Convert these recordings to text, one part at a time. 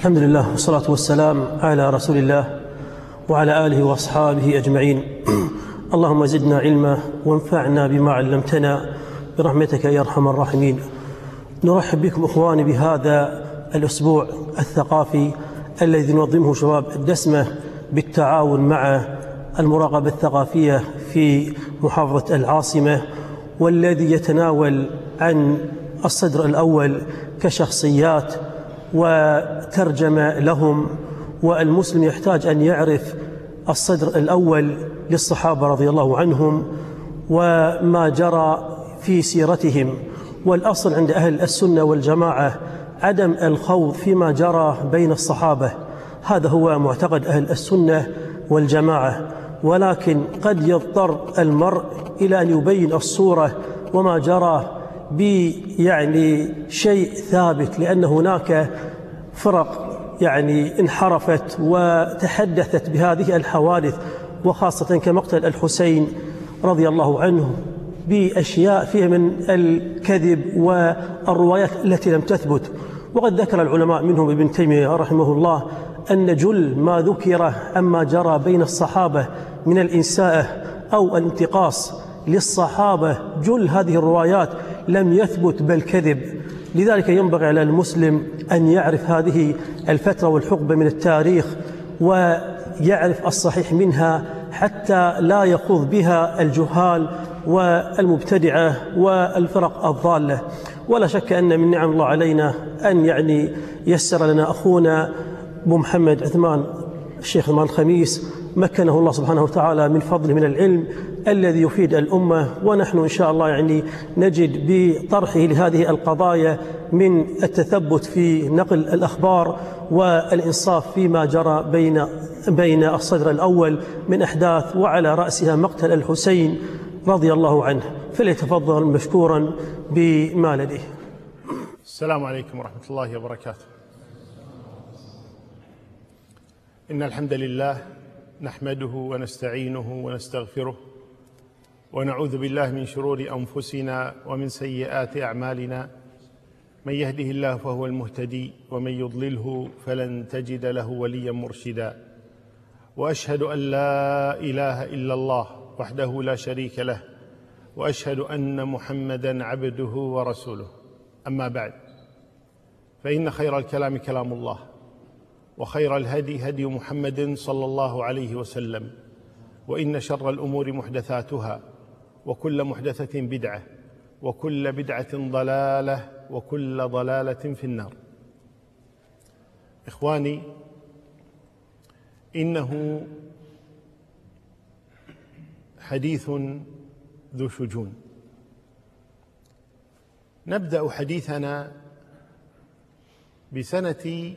الحمد لله والصلاة والسلام على رسول الله وعلى آله وأصحابه أجمعين. اللهم زدنا علما وانفعنا بما علمتنا برحمتك يا أرحم الراحمين. نرحب بكم إخواني بهذا الأسبوع الثقافي الذي ينظمه شباب الدسمة بالتعاون مع المراقبة الثقافية في محافظة العاصمة، والذي يتناول عن الصدر الأول كشخصيات وترجمة لهم. والمسلم يحتاج أن يعرف الصدر الأول للصحابة رضي الله عنهم وما جرى في سيرتهم. والأصل عند أهل السنة والجماعة عدم الخوض فيما جرى بين الصحابة، هذا هو معتقد أهل السنة والجماعة. ولكن قد يضطر المرء إلى أن يبين الصورة وما جرى شيء ثابت، لأن هناك فرق انحرفت وتحدثت بهذه الحوادث، وخاصة كمقتل الحسين رضي الله عنه بأشياء فيها من الكذب والروايات التي لم تثبت. وقد ذكر العلماء منهم ابن تيمية رحمه الله أن جل ما ذكر عما جرى بين الصحابة من الإنساءة أو الانتقاص للصحابة، جل هذه الروايات لم يثبت بل كذب. لذلك ينبغي على المسلم أن يعرف هذه الفترة والحقبة من التاريخ ويعرف الصحيح منها حتى لا يخوض بها الجهال والمبتدعة والفرق الضالة. ولا شك أن من نعم الله علينا أن يسر لنا أخونا أبو محمد عثمان الشيخ عثمان الخميس، مكنه الله سبحانه وتعالى من فضله من العلم الذي يفيد الأمة. ونحن إن شاء الله نجد بطرحه لهذه القضايا من التثبت في نقل الأخبار والإنصاف فيما جرى بين الصدر الأول من أحداث، وعلى رأسها مقتل الحسين رضي الله عنه. فليتفضل مشكورا بما لديه. السلام عليكم ورحمة الله وبركاته. إن الحمد لله نحمده ونستعينه ونستغفره ونعوذ بالله من شرور أنفسنا ومن سيئات أعمالنا، من يهده الله فهو المهتدي ومن يضلله فلن تجد له وليا مرشدا. وأشهد أن لا إله إلا الله وحده لا شريك له، وأشهد أن محمدا عبده ورسوله. أما بعد، فإن خير الكلام كلام الله، وخير الهدي هدي محمد صلى الله عليه وسلم، وإن شر الأمور محدثاتها، وكل محدثة بدعة، وكل بدعة ضلالة، وكل ضلالة في النار. إخواني، إنه حديث ذو شجون. نبدأ حديثنا بسنة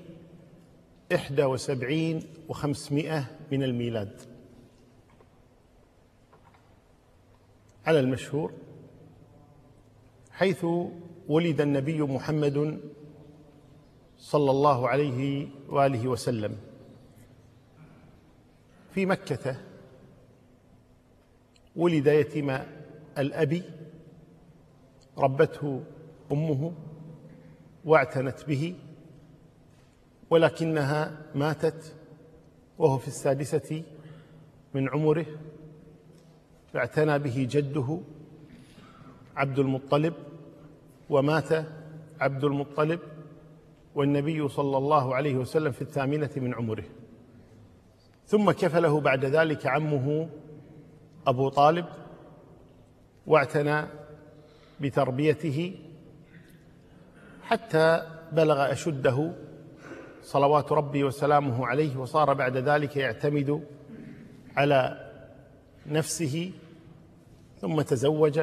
71 و500 من الميلاد على المشهور، حيث ولد النبي محمد صلى الله عليه وآله وسلم في مكة. ولد يتيم الأب، ربته أمه واعتنت به، ولكنها ماتت وهو في 6 من عمره، فاعتنى به جده عبد المطلب، ومات عبد المطلب والنبي صلى الله عليه وسلم في 8 من عمره. ثم كفله بعد ذلك عمه أبو طالب، واعتنى بتربيته حتى بلغ أشده صلوات ربي وسلامه عليه، وصار بعد ذلك يعتمد على نفسه. ثم تزوج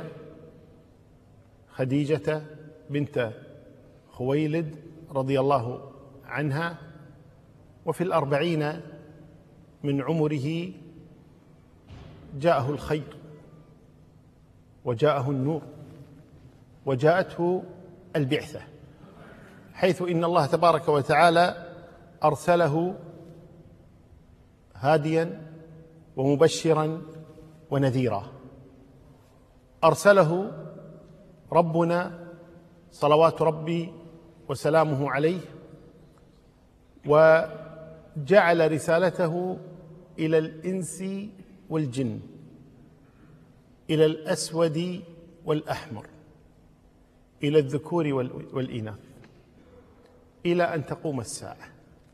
خديجة بنت خويلد رضي الله عنها، وفي 40 من عمره جاءه الخير وجاءه النور وجاءته البعثة، حيث إن الله تبارك وتعالى أرسله هاديا ومبشرا ونذيرا. أرسله ربنا صلوات ربي وسلامه عليه وجعل رسالته إلى الإنس والجن، إلى الأسود والأحمر، إلى الذكور والإناث، إلى أن تقوم الساعة.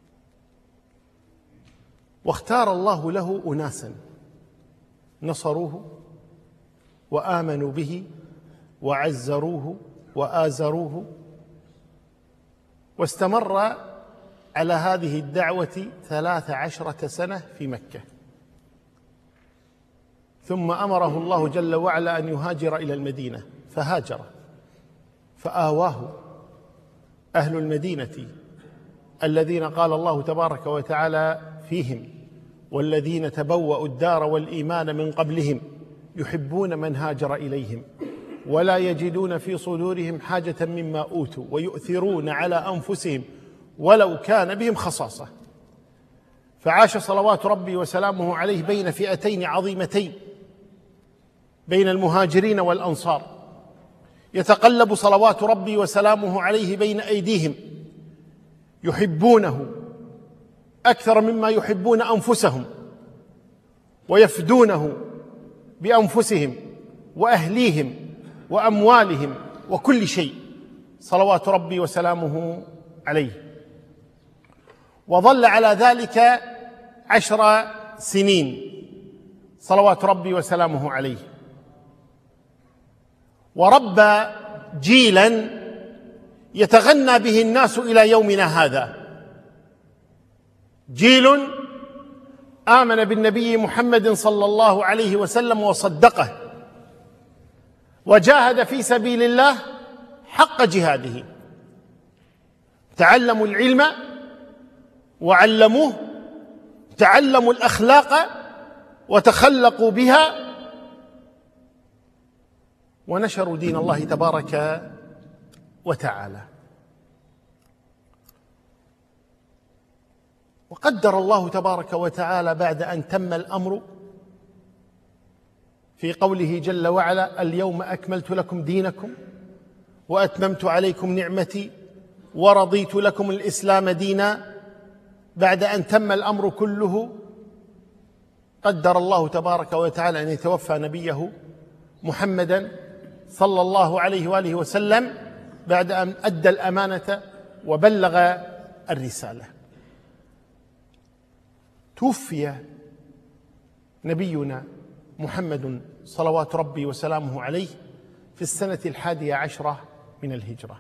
واختار الله له أناسا نصروه وآمنوا به وعزروه وآزروه، واستمر على هذه الدعوة 13 سنة في مكة، ثم أمره الله جل وعلا أن يهاجر إلى المدينة، فهاجر، فآواه أهل المدينة الذين قال الله تبارك وتعالى فيهم: والذين تبوأوا الدار والإيمان من قبلهم يحبون من هاجر إليهم ولا يجدون في صدورهم حاجة مما أوتوا ويؤثرون على أنفسهم ولو كان بهم خصاصة. فعاش صلوات ربي وسلامه عليه بين فئتين عظيمتين، بين المهاجرين والأنصار، يتقلب صلوات ربي وسلامه عليه بين أيديهم، يحبونه أكثر مما يحبون أنفسهم، ويفدونه بأنفسهم وأهليهم وأموالهم وكل شيء صلوات ربي وسلامه عليه. وظل على ذلك 10 سنين صلوات ربي وسلامه عليه، وربى جيلا يتغنى به الناس إلى يومنا هذا، جيل آمن بالنبي محمد صلى الله عليه وسلم وصدقه وجاهد في سبيل الله حق جهاده، تعلموا العلم وعلموه، تعلموا الأخلاق وتخلقوا بها، ونشروا دين الله تبارك وتعالى. وقدر الله تبارك وتعالى بعد أن تم الأمر في قوله جل وعلا: اليوم أكملت لكم دينكم وأتممت عليكم نعمتي ورضيت لكم الإسلام دينا. بعد أن تم الأمر كله قدر الله تبارك وتعالى أن يتوفى نبيه محمدا صلى الله عليه وآله وسلم بعد أن أدى الأمانة وبلغ الرسالة. توفي نبينا محمد صلوات ربي وسلامه عليه في السنة 11 من الهجرة،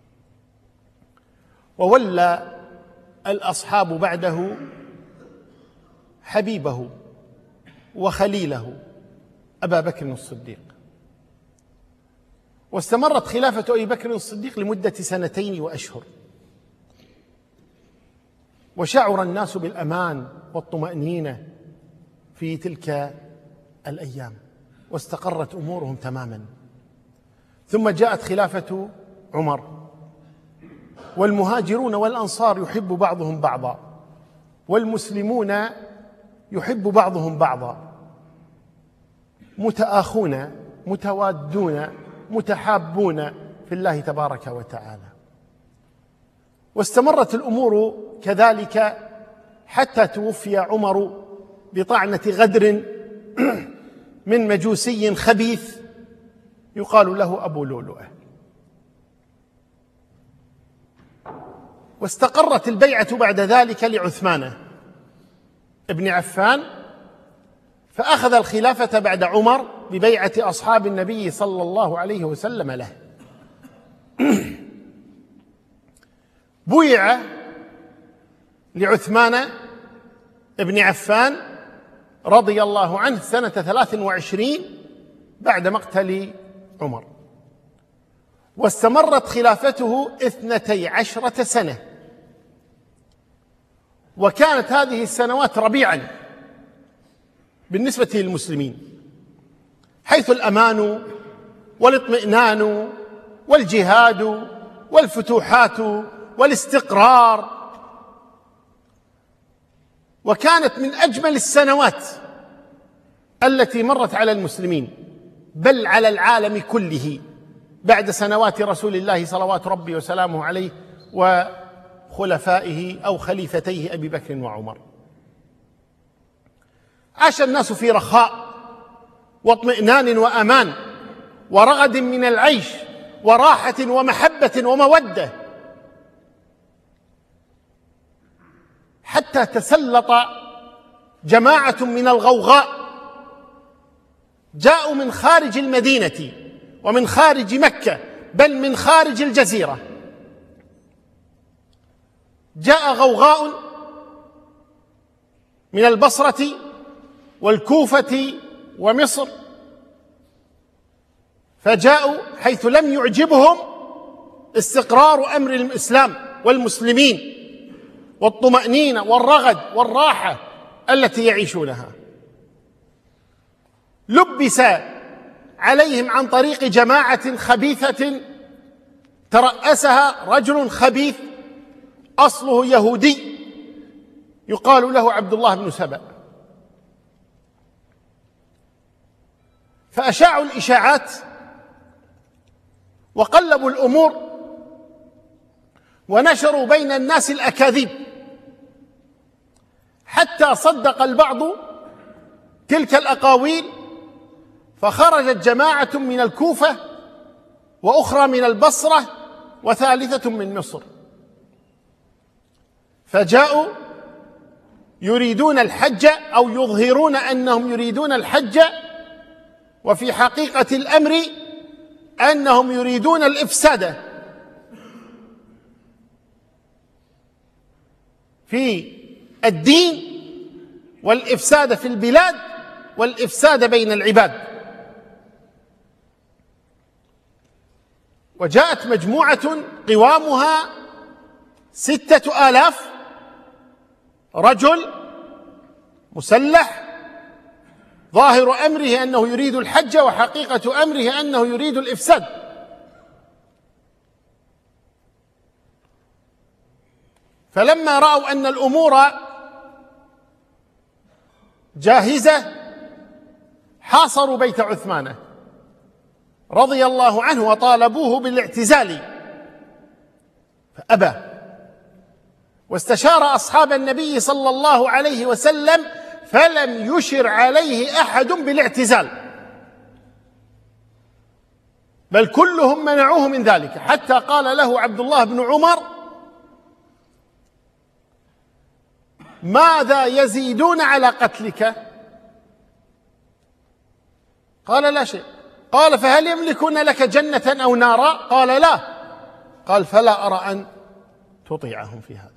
وولى الأصحاب بعده حبيبه وخليله أبا بكر الصديق، واستمرت خلافة أبي بكر الصديق لمدة 2 وأشهر، وشعر الناس بالأمان والطمأنينة في تلك الأيام، واستقرت أمورهم تماما. ثم جاءت خلافة عمر، والمهاجرون والأنصار يحب بعضهم بعضا، والمسلمون يحب بعضهم بعضا، متآخون متوادون متحابون في الله تبارك وتعالى. واستمرت الأمور كذلك حتى توفي عمر بطعنة غدر من مجوسي خبيث يقال له أبو لؤلؤة. واستقرت البيعة بعد ذلك لعثمان ابن عفان، فأخذ الخلافة بعد عمر ببيعة أصحاب النبي صلى الله عليه وسلم له. بويع لعثمان ابن عفان رضي الله عنه سنة 23 بعد مقتل عمر، واستمرت خلافته 12 سنة، وكانت هذه السنوات ربيعا بالنسبة للمسلمين، حيث الأمان والاطمئنان والجهاد والفتوحات والاستقرار، وكانت من أجمل السنوات التي مرت على المسلمين بل على العالم كله بعد سنوات رسول الله صلوات ربي وسلامه عليه خلفائه أو خليفتيه أبي بكر وعمر. عاش الناس في رخاء واطمئنان وأمان ورغد من العيش وراحة ومحبة ومودة، حتى تسلط جماعة من الغوغاء جاءوا من خارج المدينة ومن خارج مكة، بل من خارج الجزيرة. جاء غوغاء من البصرة والكوفة ومصر، فجاءوا حيث لم يعجبهم استقرار أمر الإسلام والمسلمين والطمأنينة والرغد والراحة التي يعيشونها. لبس عليهم عن طريق جماعة خبيثة ترأسها رجل خبيث أصله يهودي يقال له عبد الله بن سبأ، فأشاعوا الإشاعات وقلبوا الأمور ونشروا بين الناس الأكاذيب، حتى صدق البعض تلك الأقاويل، فخرجت جماعة من الكوفة وأخرى من البصرة وثالثة من مصر، فجاءوا يريدون الحج أو يظهرون أنهم يريدون الحج، وفي حقيقة الأمر أنهم يريدون الإفساد في الدين والإفساد في البلاد والإفساد بين العباد. وجاءت مجموعة قوامها 6000 رجل مسلح، ظاهر أمره أنه يريد الحج وحقيقة أمره أنه يريد الإفساد. فلما رأوا أن الأمور جاهزة حاصروا بيت عثمان رضي الله عنه وطالبوه بالاعتزال، فأبى، واستشار أصحاب النبي صلى الله عليه وسلم فلم يشر عليه أحد بالاعتزال، بل كلهم منعوه من ذلك، حتى قال له عبد الله بن عمر: ماذا يزيدون على قتلك؟ قال: لا شيء. قال: فهل يملكون لك جنة أو نارا؟ قال: لا. قال: فلا أرى أن تطيعهم في هذا.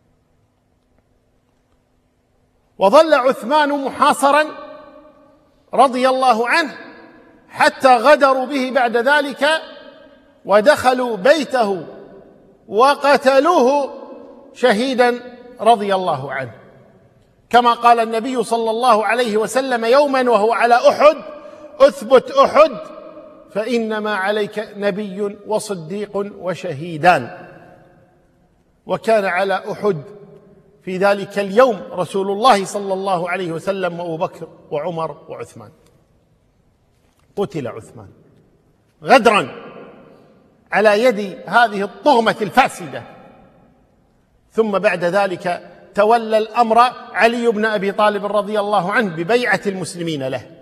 وظل عثمان محاصرا رضي الله عنه حتى غدروا به بعد ذلك ودخلوا بيته وقتلوه شهيدا رضي الله عنه، كما قال النبي صلى الله عليه وسلم يوما وهو على أحد: أثبت أحد فإنما عليك نبي وصديق وشهيدان. وكان على أحد في ذلك اليوم رسول الله صلى الله عليه وسلم وأبو بكر وعمر وعثمان. قتل عثمان غدرا على يد هذه الطغمة الفاسدة. ثم بعد ذلك تولى الأمر علي بن أبي طالب رضي الله عنه ببيعة المسلمين له.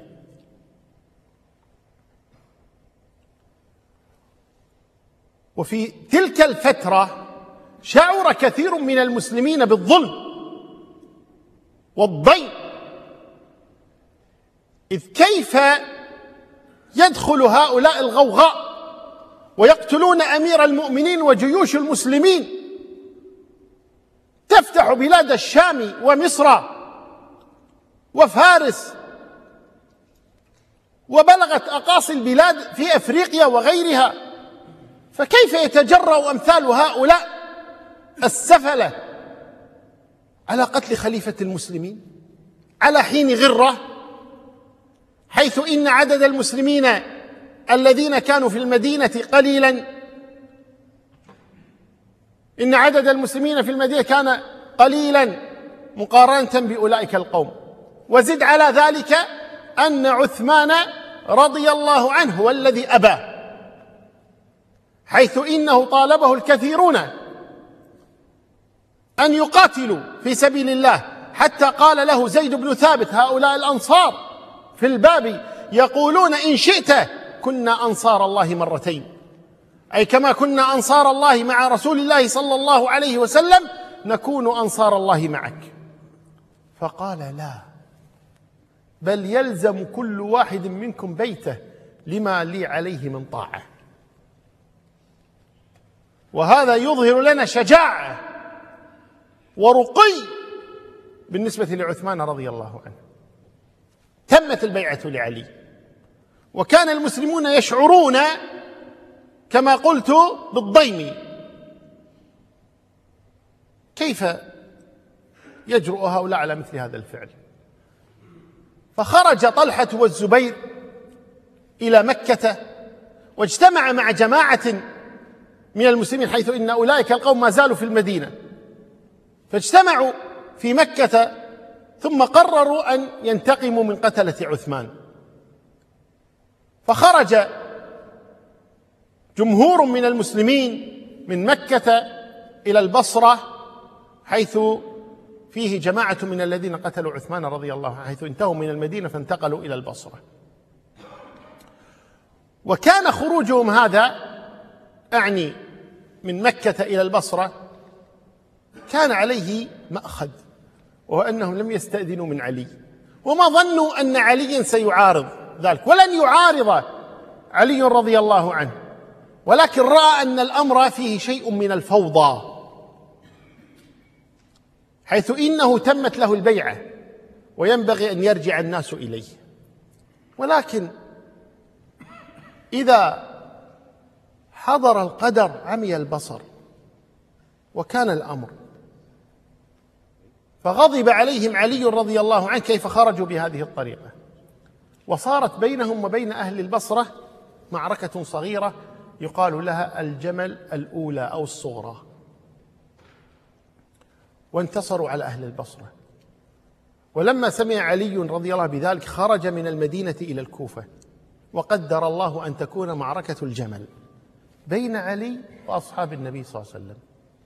وفي تلك الفترة شعر كثير من المسلمين بالظلم والضيق، إذ كيف يدخل هؤلاء الغوغاء ويقتلون أمير المؤمنين وجيوش المسلمين، تفتح بلاد الشام ومصر وفارس، وبلغت أقاصي البلاد في أفريقيا وغيرها، فكيف يتجرأ أمثال هؤلاء السفلة على قتل خليفة المسلمين على حين غرة، حيث إن عدد المسلمين الذين كانوا في المدينة قليلا، إن عدد المسلمين في المدينة كان قليلا مقارنة بأولئك القوم. وزد على ذلك أن عثمان رضي الله عنه هو الذي أبى، حيث إنه طالبه الكثيرون أن يقاتلوا في سبيل الله، حتى قال له زيد بن ثابت: هؤلاء الأنصار في الباب يقولون إن شئت كنا أنصار الله مرتين، أي كما كنا أنصار الله مع رسول الله صلى الله عليه وسلم نكون أنصار الله معك. فقال: لا، بل يلزم كل واحد منكم بيته لما لي عليه من طاعة. وهذا يظهر لنا شجاعة ورقي بالنسبة لعثمان رضي الله عنه. تمت البيعة لعلي، وكان المسلمون يشعرون كما قلت بالضيم. كيف يجرؤ هؤلاء على مثل هذا الفعل؟ فخرج طلحة والزبير إلى مكة، واجتمع مع جماعة من المسلمين، حيث إن أولئك القوم ما زالوا في المدينة، فاجتمعوا في مكة ثم قرروا أن ينتقموا من قتلة عثمان. فخرج جمهور من المسلمين من مكة إلى البصرة، حيث فيه جماعة من الذين قتلوا عثمان رضي الله عنه، حيث انتهوا من المدينة فانتقلوا إلى البصرة. وكان خروجهم هذا أعني من مكة إلى البصرة كان عليه مأخذ، وهو أنهم لم يستأذنوا من علي، وما ظنوا أن عليا سيعارض ذلك، ولن يعارض علي رضي الله عنه، ولكن رأى أن الأمر فيه شيء من الفوضى، حيث إنه تمت له البيعة وينبغي أن يرجع الناس إليه. ولكن إذا حضر القدر عمي البصر وكان الأمر، فغضب عليهم علي رضي الله عنه كيف خرجوا بهذه الطريقة، وصارت بينهم وبين أهل البصرة معركة صغيرة يقال لها الجمل الأولى أو الصغرى، وانتصروا على أهل البصرة. ولما سمع علي رضي الله بذلك خرج من المدينة إلى الكوفة، وقدر الله أن تكون معركة الجمل بين علي وأصحاب النبي صلى الله عليه وسلم.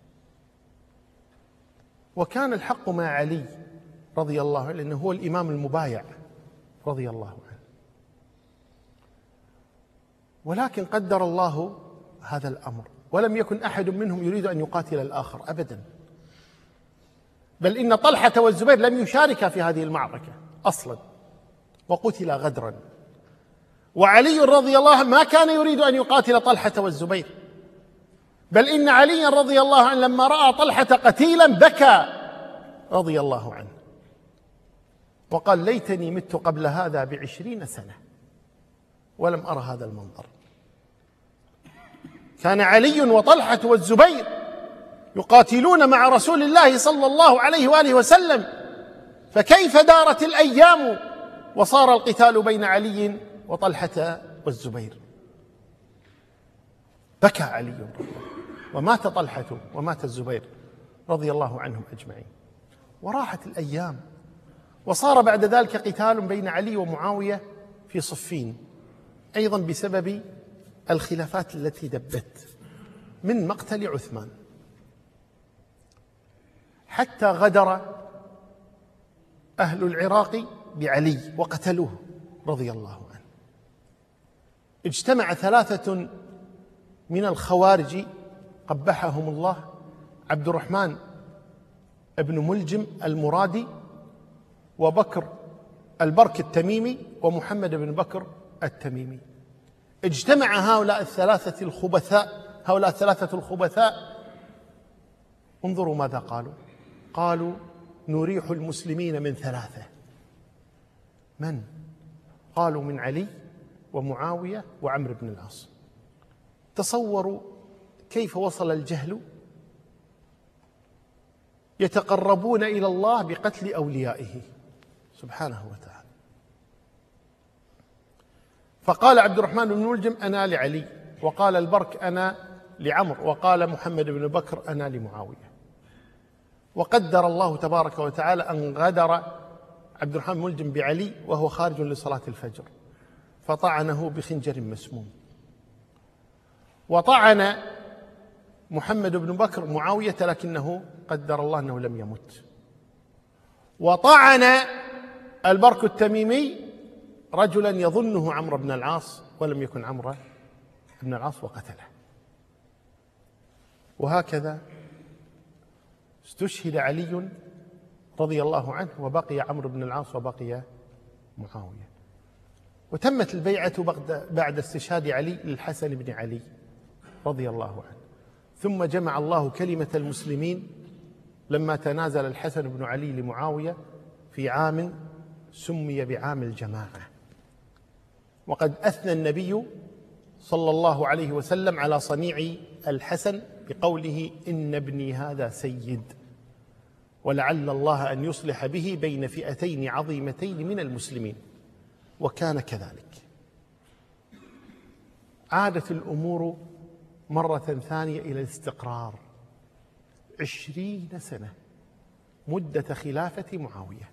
وكان الحق مع علي رضي الله عنه، لأنه هو الإمام المبايع رضي الله عنه. ولكن قدر الله هذا الأمر، ولم يكن أحد منهم يريد أن يقاتل الآخر أبدا، بل إن طلحة والزبير لم يشاركا في هذه المعركة أصلا، وقتلا غدرا. وعلي رضي الله عنه ما كان يريد أن يقاتل طلحة والزبير، بل إن علي رضي الله عنه لما رأى طلحة قتيلا بكى رضي الله عنه، وقال: ليتني مت قبل هذا ب20 سنة ولم أرى هذا المنظر. كان علي وطلحة والزبير يقاتلون مع رسول الله صلى الله عليه وآله وسلم، فكيف دارت الأيام وصار القتال بين علي وطلحة والزبير؟ بكى علي ومات طلحة ومات الزبير رضي الله عنهم أجمعين. وراحت الأيام، وصار بعد ذلك قتال بين علي ومعاوية في صفين، أيضا بسبب الخلافات التي دبت من مقتل عثمان، حتى غدر أهل العراق بعلي وقتلوه رضي الله عنه. اجتمع 3 من الخوارج قبحهم الله: عبد الرحمن ابن ملجم المرادي، وبكر البرك التميمي، ومحمد بن بكر التميمي. اجتمع هؤلاء الثلاثة الخبثاء، انظروا ماذا قالوا: قالوا: نريح المسلمين من 3. من؟ قالوا: من علي ومعاوية وعمرو بن العاص. تصوروا كيف وصل الجهل، يتقربون إلى الله بقتل أوليائه سبحانه وتعالى. فقال عبد الرحمن بن ملجم: أنا لعلي، وقال البرك: أنا لعمرو، وقال محمد بن بكر: أنا لمعاوية. وقدر الله تبارك وتعالى أن غدر عبد الرحمن بن ملجم بعلي وهو خارج لصلاة الفجر، فطعنه بخنجر مسموم. وطعن محمد بن بكر معاوية لكنه قدر الله أنه لم يمت. وطعن البرك التميمي رجلا يظنه عمرو بن العاص ولم يكن عمرو بن العاص وقتله. وهكذا استشهد علي رضي الله عنه وبقي عمرو بن العاص وبقي معاوية. وتمت البيعة بعد استشهاد علي للحسن بن علي رضي الله عنه. ثم جمع الله كلمة المسلمين لما تنازل الحسن بن علي لمعاوية في عام سمي بعام الجماعة. وقد أثنى النبي صلى الله عليه وسلم على صنيع الحسن بقوله: إن ابني هذا سيد، ولعل الله أن يصلح به بين فئتين عظيمتين من المسلمين. وكان كذلك. عادت الأمور مرة ثانية إلى الاستقرار. 20 سنة مدة خلافة معاوية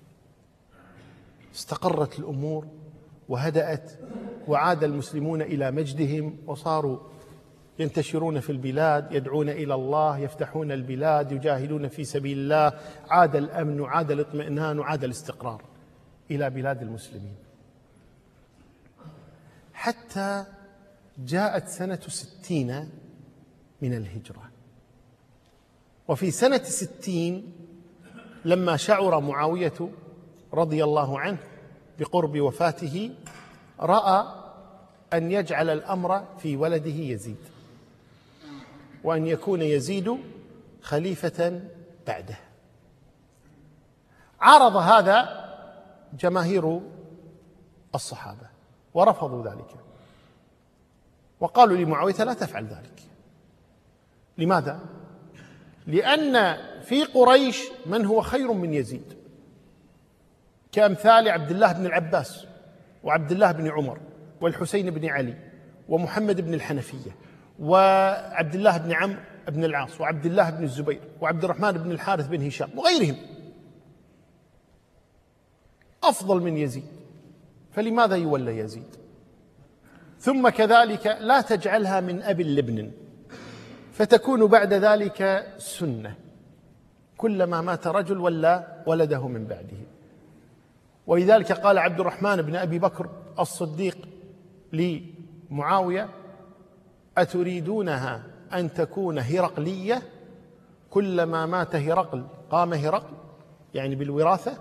استقرت الأمور وهدأت، وعاد المسلمون إلى مجدهم، وصاروا ينتشرون في البلاد، يدعون إلى الله، يفتحون البلاد، يجاهدون في سبيل الله. عاد الأمن وعاد الاطمئنان وعاد الاستقرار إلى بلاد المسلمين، حتى جاءت سنة 60 من الهجرة. وفي سنة 60 لما شعر معاوية رضي الله عنه بقرب وفاته، رأى أن يجعل الأمر في ولده يزيد، وأن يكون يزيد خليفة بعده. عارض هذا جماهير الصحابة ورفضوا ذلك، وقالوا لمعاوية: لا تفعل ذلك. لماذا؟ لأن في قريش من هو خير من يزيد، كأمثال عبد الله بن العباس وعبد الله بن عمر والحسين بن علي ومحمد بن الحنفية وعبد الله بن عمرو بن العاص وعبد الله بن الزبير وعبد الرحمن بن الحارث بن هشام وغيرهم أفضل من يزيد، فلماذا يولى يزيد؟ ثم كذلك لا تجعلها من أب لابن، فتكون بعد ذلك سنة، كلما مات رجل ولى ولده من بعده. ولذلك قال عبد الرحمن بن أبي بكر الصديق لمعاوية: أتريدونها أن تكون هرقلية، كلما مات هرقل قام هرقل، يعني بالوراثة.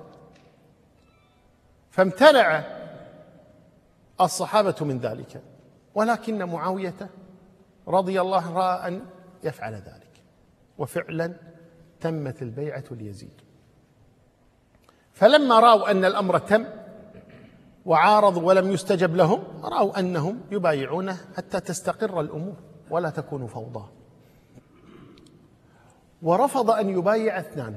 فامتنع الصحابة من ذلك، ولكن معاوية رضي الله عنه رأى أن يفعل ذلك، وفعلا تمت البيعة ليزيد. فلما رأوا أن الأمر تم وعارضوا ولم يستجب لهم، رأوا أنهم يبايعونه حتى تستقر الأمور ولا تكون فوضى. ورفض أن يبايع اثنان: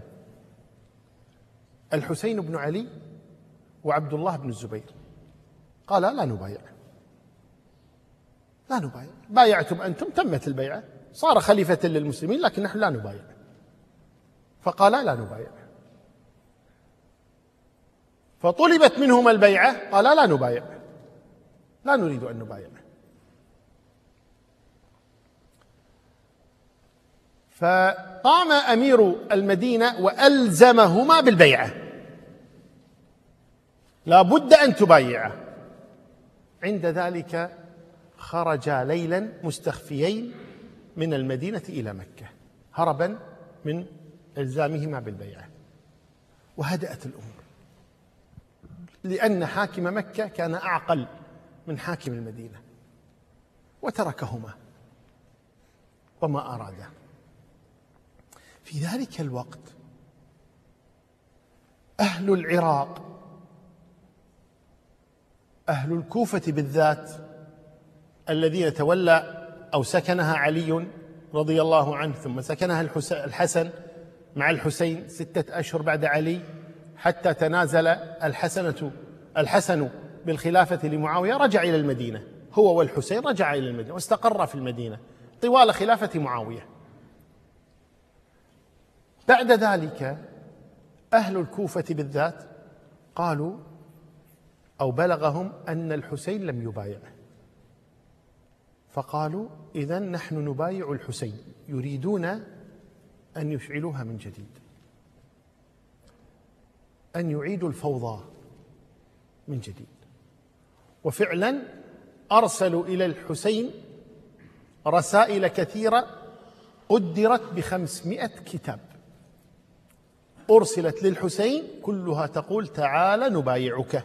الحسين بن علي وعبد الله بن الزبير. قال: لا نبايع، لا نبايع، بايعتم أنتم، تمت البيعة، صار خليفة للمسلمين، لكن نحن لا نبايع. فقال: لا نبايع. فطلبت منهم البيعة، قال: لا نبايع، لا نريد أن نبايع. فقام أمير المدينة وألزمهما بالبيعة، لا بد أن تبايعه. عند ذلك خرجا ليلا مستخفيين من المدينة إلى مكة هربا من إلزامهما بالبيعة، وهدأت الأمور، لأن حاكم مكة كان أعقل من حاكم المدينة، وتركهما وما أرادا. في ذلك الوقت أهل العراق، أهل الكوفة بالذات، الذين تولى أو سكنها علي رضي الله عنه، ثم سكنها الحسن مع الحسين 6 أشهر بعد علي، حتى تنازل الحسن بالخلافة لمعاوية، رجع إلى المدينة، هو والحسين رجع إلى المدينة واستقر في المدينة طوال خلافة معاوية. بعد ذلك أهل الكوفة بالذات قالوا أو بلغهم أن الحسين لم يبايعه، فقالوا: إذن نحن نبايع الحسين. يريدون أن يشعلوها من جديد، أن يعيدوا الفوضى من جديد. وفعلا أرسلوا إلى الحسين رسائل كثيرة قدرت ب500 كتاب أرسلت للحسين، كلها تقول تعال نبايعك،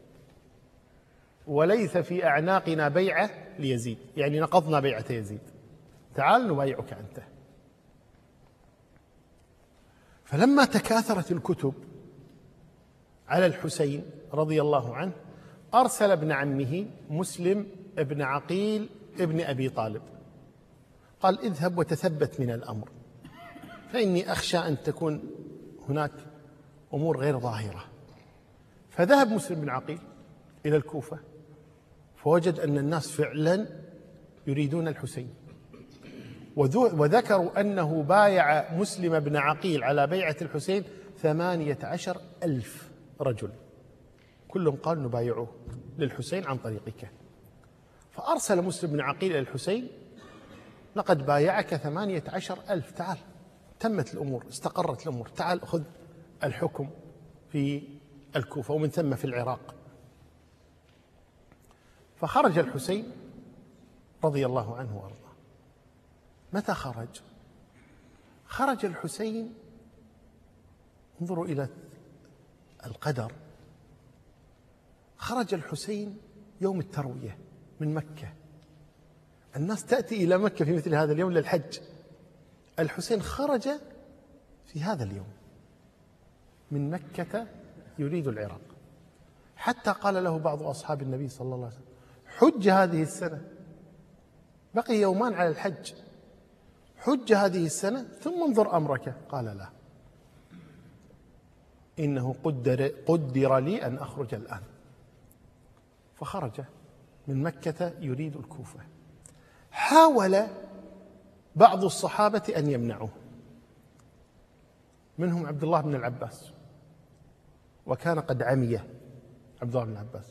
وليس في أعناقنا بيعة ليزيد، يعني نقضنا بيعة يزيد، تعال نبايعك أنت. فلما تكاثرت الكتب على الحسين رضي الله عنه، أرسل ابن عمه مسلم ابن عقيل ابن أبي طالب، قال اذهب وتثبت من الأمر، فإني أخشى أن تكون هناك أمور غير ظاهرة. فذهب مسلم بن عقيل إلى الكوفة، فوجد أن الناس فعلا يريدون الحسين، وذكروا أنه بايع مسلم بن عقيل على بيعة الحسين 18,000 رجل، كلهم قالوا نبايعه للحسين عن طريقك. فأرسل مسلم بن عقيل إلى الحسين لقد بايعك 18,000، تعال، تمت الأمور، استقرت الأمور، تعال أخذ الحكم في الكوفة ومن ثم في العراق. فخرج الحسين رضي الله عنه وأرضاه. متى خرج؟ خرج الحسين، انظروا إلى القدر، خرج الحسين يوم التروية من مكة. الناس تأتي إلى مكة في مثل هذا اليوم للحج، الحسين خرج في هذا اليوم من مكة يريد العراق، حتى قال له بعض أصحاب النبي صلى الله عليه وسلم حج هذه السنة، بقي يومان على الحج، حج هذه السنة ثم انظر أمرك. قال لا، إنه قدر لي أن أخرج الآن. فخرج من مكة يريد الكوفة. حاول بعض الصحابة أن يمنعوه، منهم عبد الله بن العباس، وكان قد عمي عبد الله بن العباس،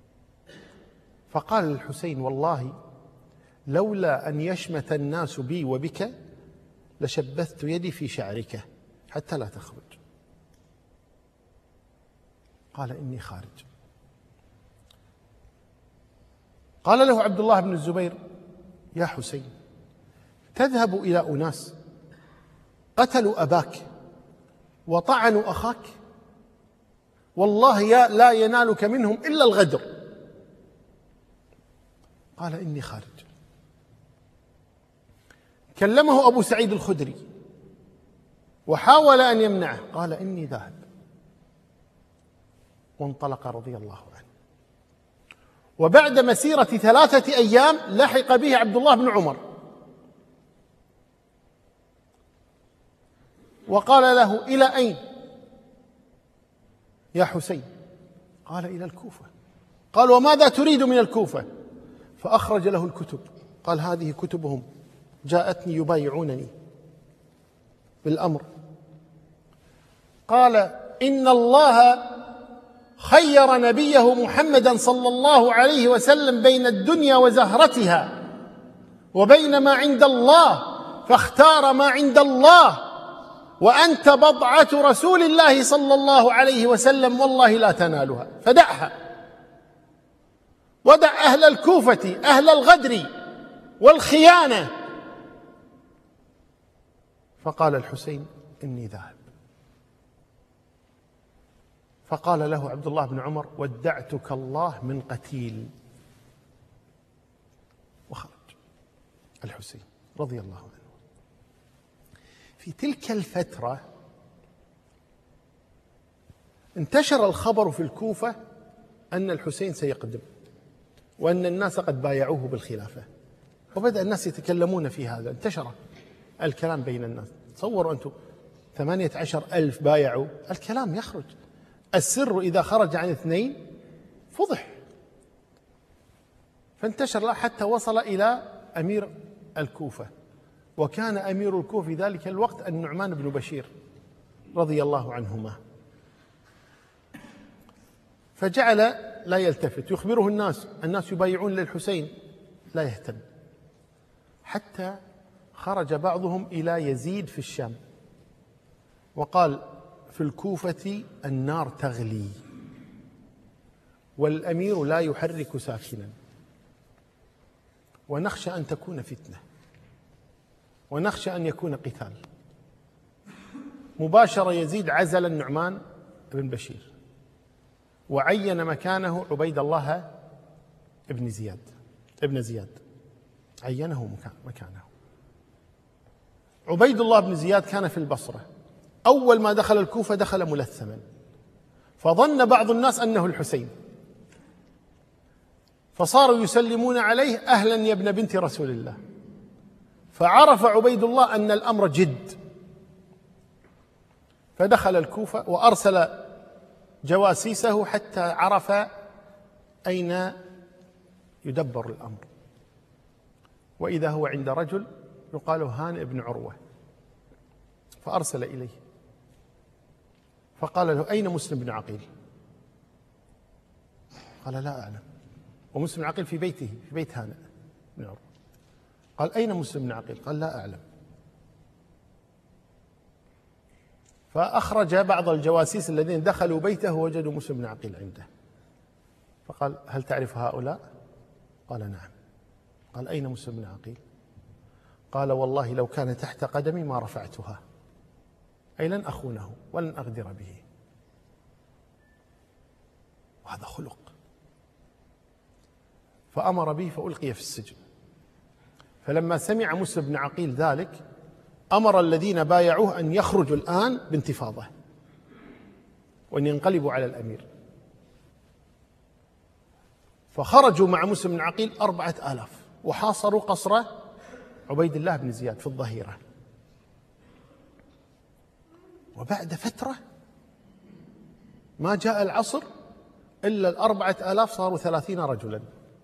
فقال للحسين والله لولا أن يشمت الناس بي وبك لشبثت يدي في شعرك حتى لا تخرج. قال إني خارج. قال له عبد الله بن الزبير يا حسين تذهب إلى أناس قتلوا أباك وطعنوا أخاك، والله لا ينالك منهم إلا الغدر. قال إني خارج. كلمه أبو سعيد الخدري وحاول أن يمنعه، قال إني ذاهب، وانطلق رضي الله عنه. وبعد مسيرة 3 أيام لحق به عبد الله بن عمر وقال له إلى أين يا حسين؟ قال إلى الكوفة. قال وماذا تريد من الكوفة؟ فأخرج له الكتب، قال هذه كتبهم جاءتني يبايعونني بالأمر. قال إن الله خير نبيه محمدا صلى الله عليه وسلم بين الدنيا وزهرتها وبين ما عند الله، فاختار ما عند الله، وأنت بضعة رسول الله صلى الله عليه وسلم، والله لا تنالها، فدعها، ودع أهل الكوفة أهل الغدر والخيانة. فقال الحسين إني ذاهب. فقال له عبد الله بن عمر ودعتك الله من قتيل، وخرج الحسين رضي الله عنه. في تلك الفترة انتشر الخبر في الكوفة أن الحسين سيقدم، وأن الناس قد بايعوه بالخلافة، وبدأ الناس يتكلمون في هذا، انتشر الكلام بين الناس. تصوروا أنتم 18,000 بايعوا، الكلام يخرج، السر إذا خرج عن 2 فضح. فانتشر له حتى وصل إلى أمير الكوفة، وكان أمير الكوفة في ذلك الوقت النعمان بن بشير رضي الله عنهما. فجعل لا يلتفت، يخبره الناس يبايعون للحسين، لا يهتم، حتى خرج بعضهم إلى يزيد في الشام وقال: في الكوفة النار تغلي والأمير لا يحرك ساكنا، ونخشى أن تكون فتنة، ونخشى أن يكون قتال. مباشر يزيد عزل النعمان بن بشير وعين مكانه عبيد الله ابن زياد، عينه مكانه. عبيد الله بن زياد كان في البصرة، أول ما دخل الكوفة دخل ملثما، فظن بعض الناس أنه الحسين، فصاروا يسلمون عليه: أهلا يا ابن بنت رسول الله. فعرف عبيد الله أن الأمر جد، فدخل الكوفة وأرسل جواسيسه حتى عرف أين يدبر الأمر، وإذا هو عند رجل يقال هانئ بن عروة، فأرسل إليه فقال له: أين مسلم بن عقيل؟ قال: لا أعلم. ومسلم بن عقيل في بيته، في بيت هانئ بن عروة. قال: أين مسلم بن عقيل؟ قال: لا أعلم. فأخرج بعض الجواسيس الذين دخلوا بيته ووجدوا مسلم بن عقيل عنده، فقال: هل تعرف هؤلاء؟ قال: نعم. قال: أين مسلم بن عقيل؟ قال: والله لو كان تحت قدمي ما رفعتها، أي لن أخونه ولن أغدر به. وهذا خلق. فأمر به فألقي في السجن. فلما سمع مسلم بن عقيل ذلك أمر الذين بايعوه أن يخرجوا الآن بانتفاضة وأن ينقلبوا على الأمير. فخرجوا مع مسلم بن عقيل 4000 وحاصروا قصر عبيد الله بن زياد في الظهيرة. وبعد فترة ما جاء العصر إلا 4000 صاروا 30 رجلا.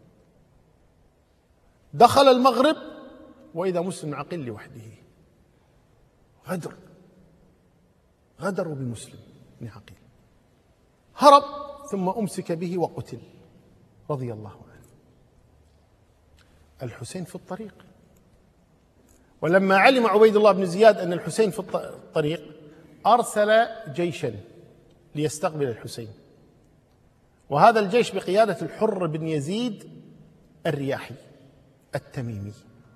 دخل المغرب وإذا مسلم بن عقيل لوحده. غدروا بمسلم بن عقيل، هرب ثم أمسك به وقتل رضي الله عنه. الحسين في الطريق، ولما علم عبيد الله بن زياد أن الحسين في الطريق أرسل جيشا ليستقبل الحسين، وهذا الجيش بقيادة الحر بن يزيد الرياحي التميمي.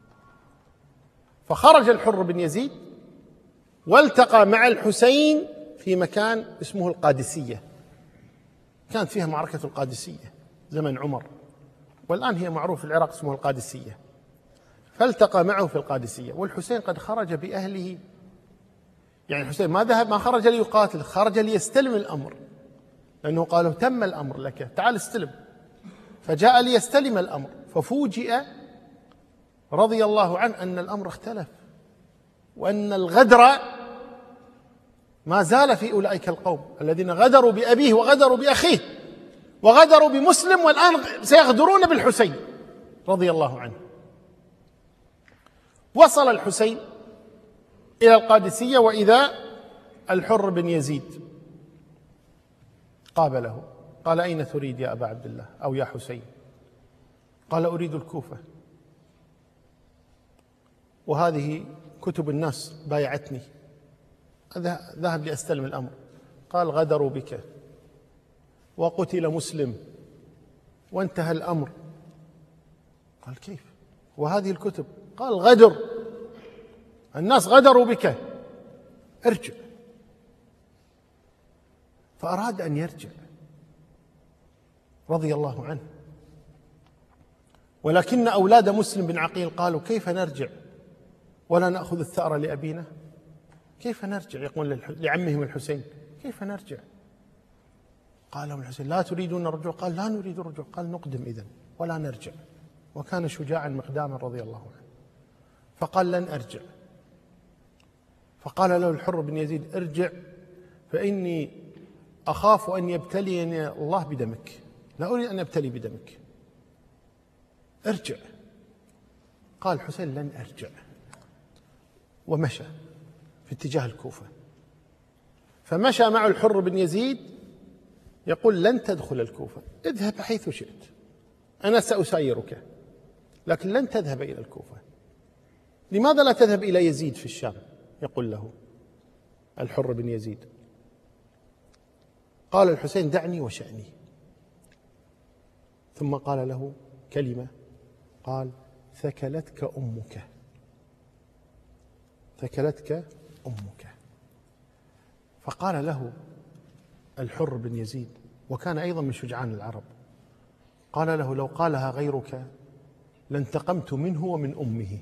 فخرج الحر بن يزيد والتقى مع الحسين في مكان اسمه القادسية، كانت فيها معركة القادسية زمن عمر، والآن هي معروف في العراق اسمه القادسية. فالتقى معه في القادسية، والحسين قد خرج بأهله، يعني الحسين ما خرج ليقاتل، خرج ليستلم الأمر، لأنه قالوا: تم الأمر لك، تعال استلم. فجاء ليستلم الأمر، ففوجئ رضي الله عنه أن الأمر اختلف، وأن الغدر ما زال في أولئك القوم الذين غدروا بأبيه وغدروا بأخيه وغدروا بمسلم، والآن سيغدرون بالحسين رضي الله عنه. وصل الحسين إلى القادسية وإذا الحر بن يزيد قابله، قال: أين تريد يا أبا عبد الله أو يا حسين؟ قال: أريد الكوفة، وهذه كتب الناس بايعتني، ذهب لأستلم الأمر. قال: غدروا بك وقتل مسلم وانتهى الأمر. قال: كيف وهذه الكتب؟ قال: غدر، الناس غدروا بك، ارجع. فأراد أن يرجع رضي الله عنه، ولكن أولاد مسلم بن عقيل قالوا: كيف نرجع ولا نأخذ الثأر لأبينا؟ كيف نرجع؟ يقول لعمهم الحسين: كيف نرجع؟ قال لهم الحسين: لا تريدون الرجوع؟ قال: لا نريد الرجوع. قال: نقدم إذن ولا نرجع. وكان شجاعا مقداما رضي الله عنه. فقال: لن أرجع. فقال له الحر بن يزيد: ارجع فإني أخاف أن يبتليني الله بدمك، لا أريد أن أبتلي بدمك، ارجع. قال الحسين: لن أرجع. ومشى في اتجاه الكوفة. فمشى مع الحر بن يزيد يقول: لن تدخل الكوفة، اذهب حيث شئت، أنا سأسايرك، لكن لن تذهب إلى الكوفة. لماذا لا تذهب إلى يزيد في الشام؟ يقول له. الحر بن يزيد. قال الحسين: دعني وشأني. ثم قال له كلمة، قال: ثكلتك أمك، ثكلتك أمك. فقال له الحر بن يزيد، وكان أيضا من شجعان العرب، قال له: لو قالها غيرك لانتقمت منه ومن أمه،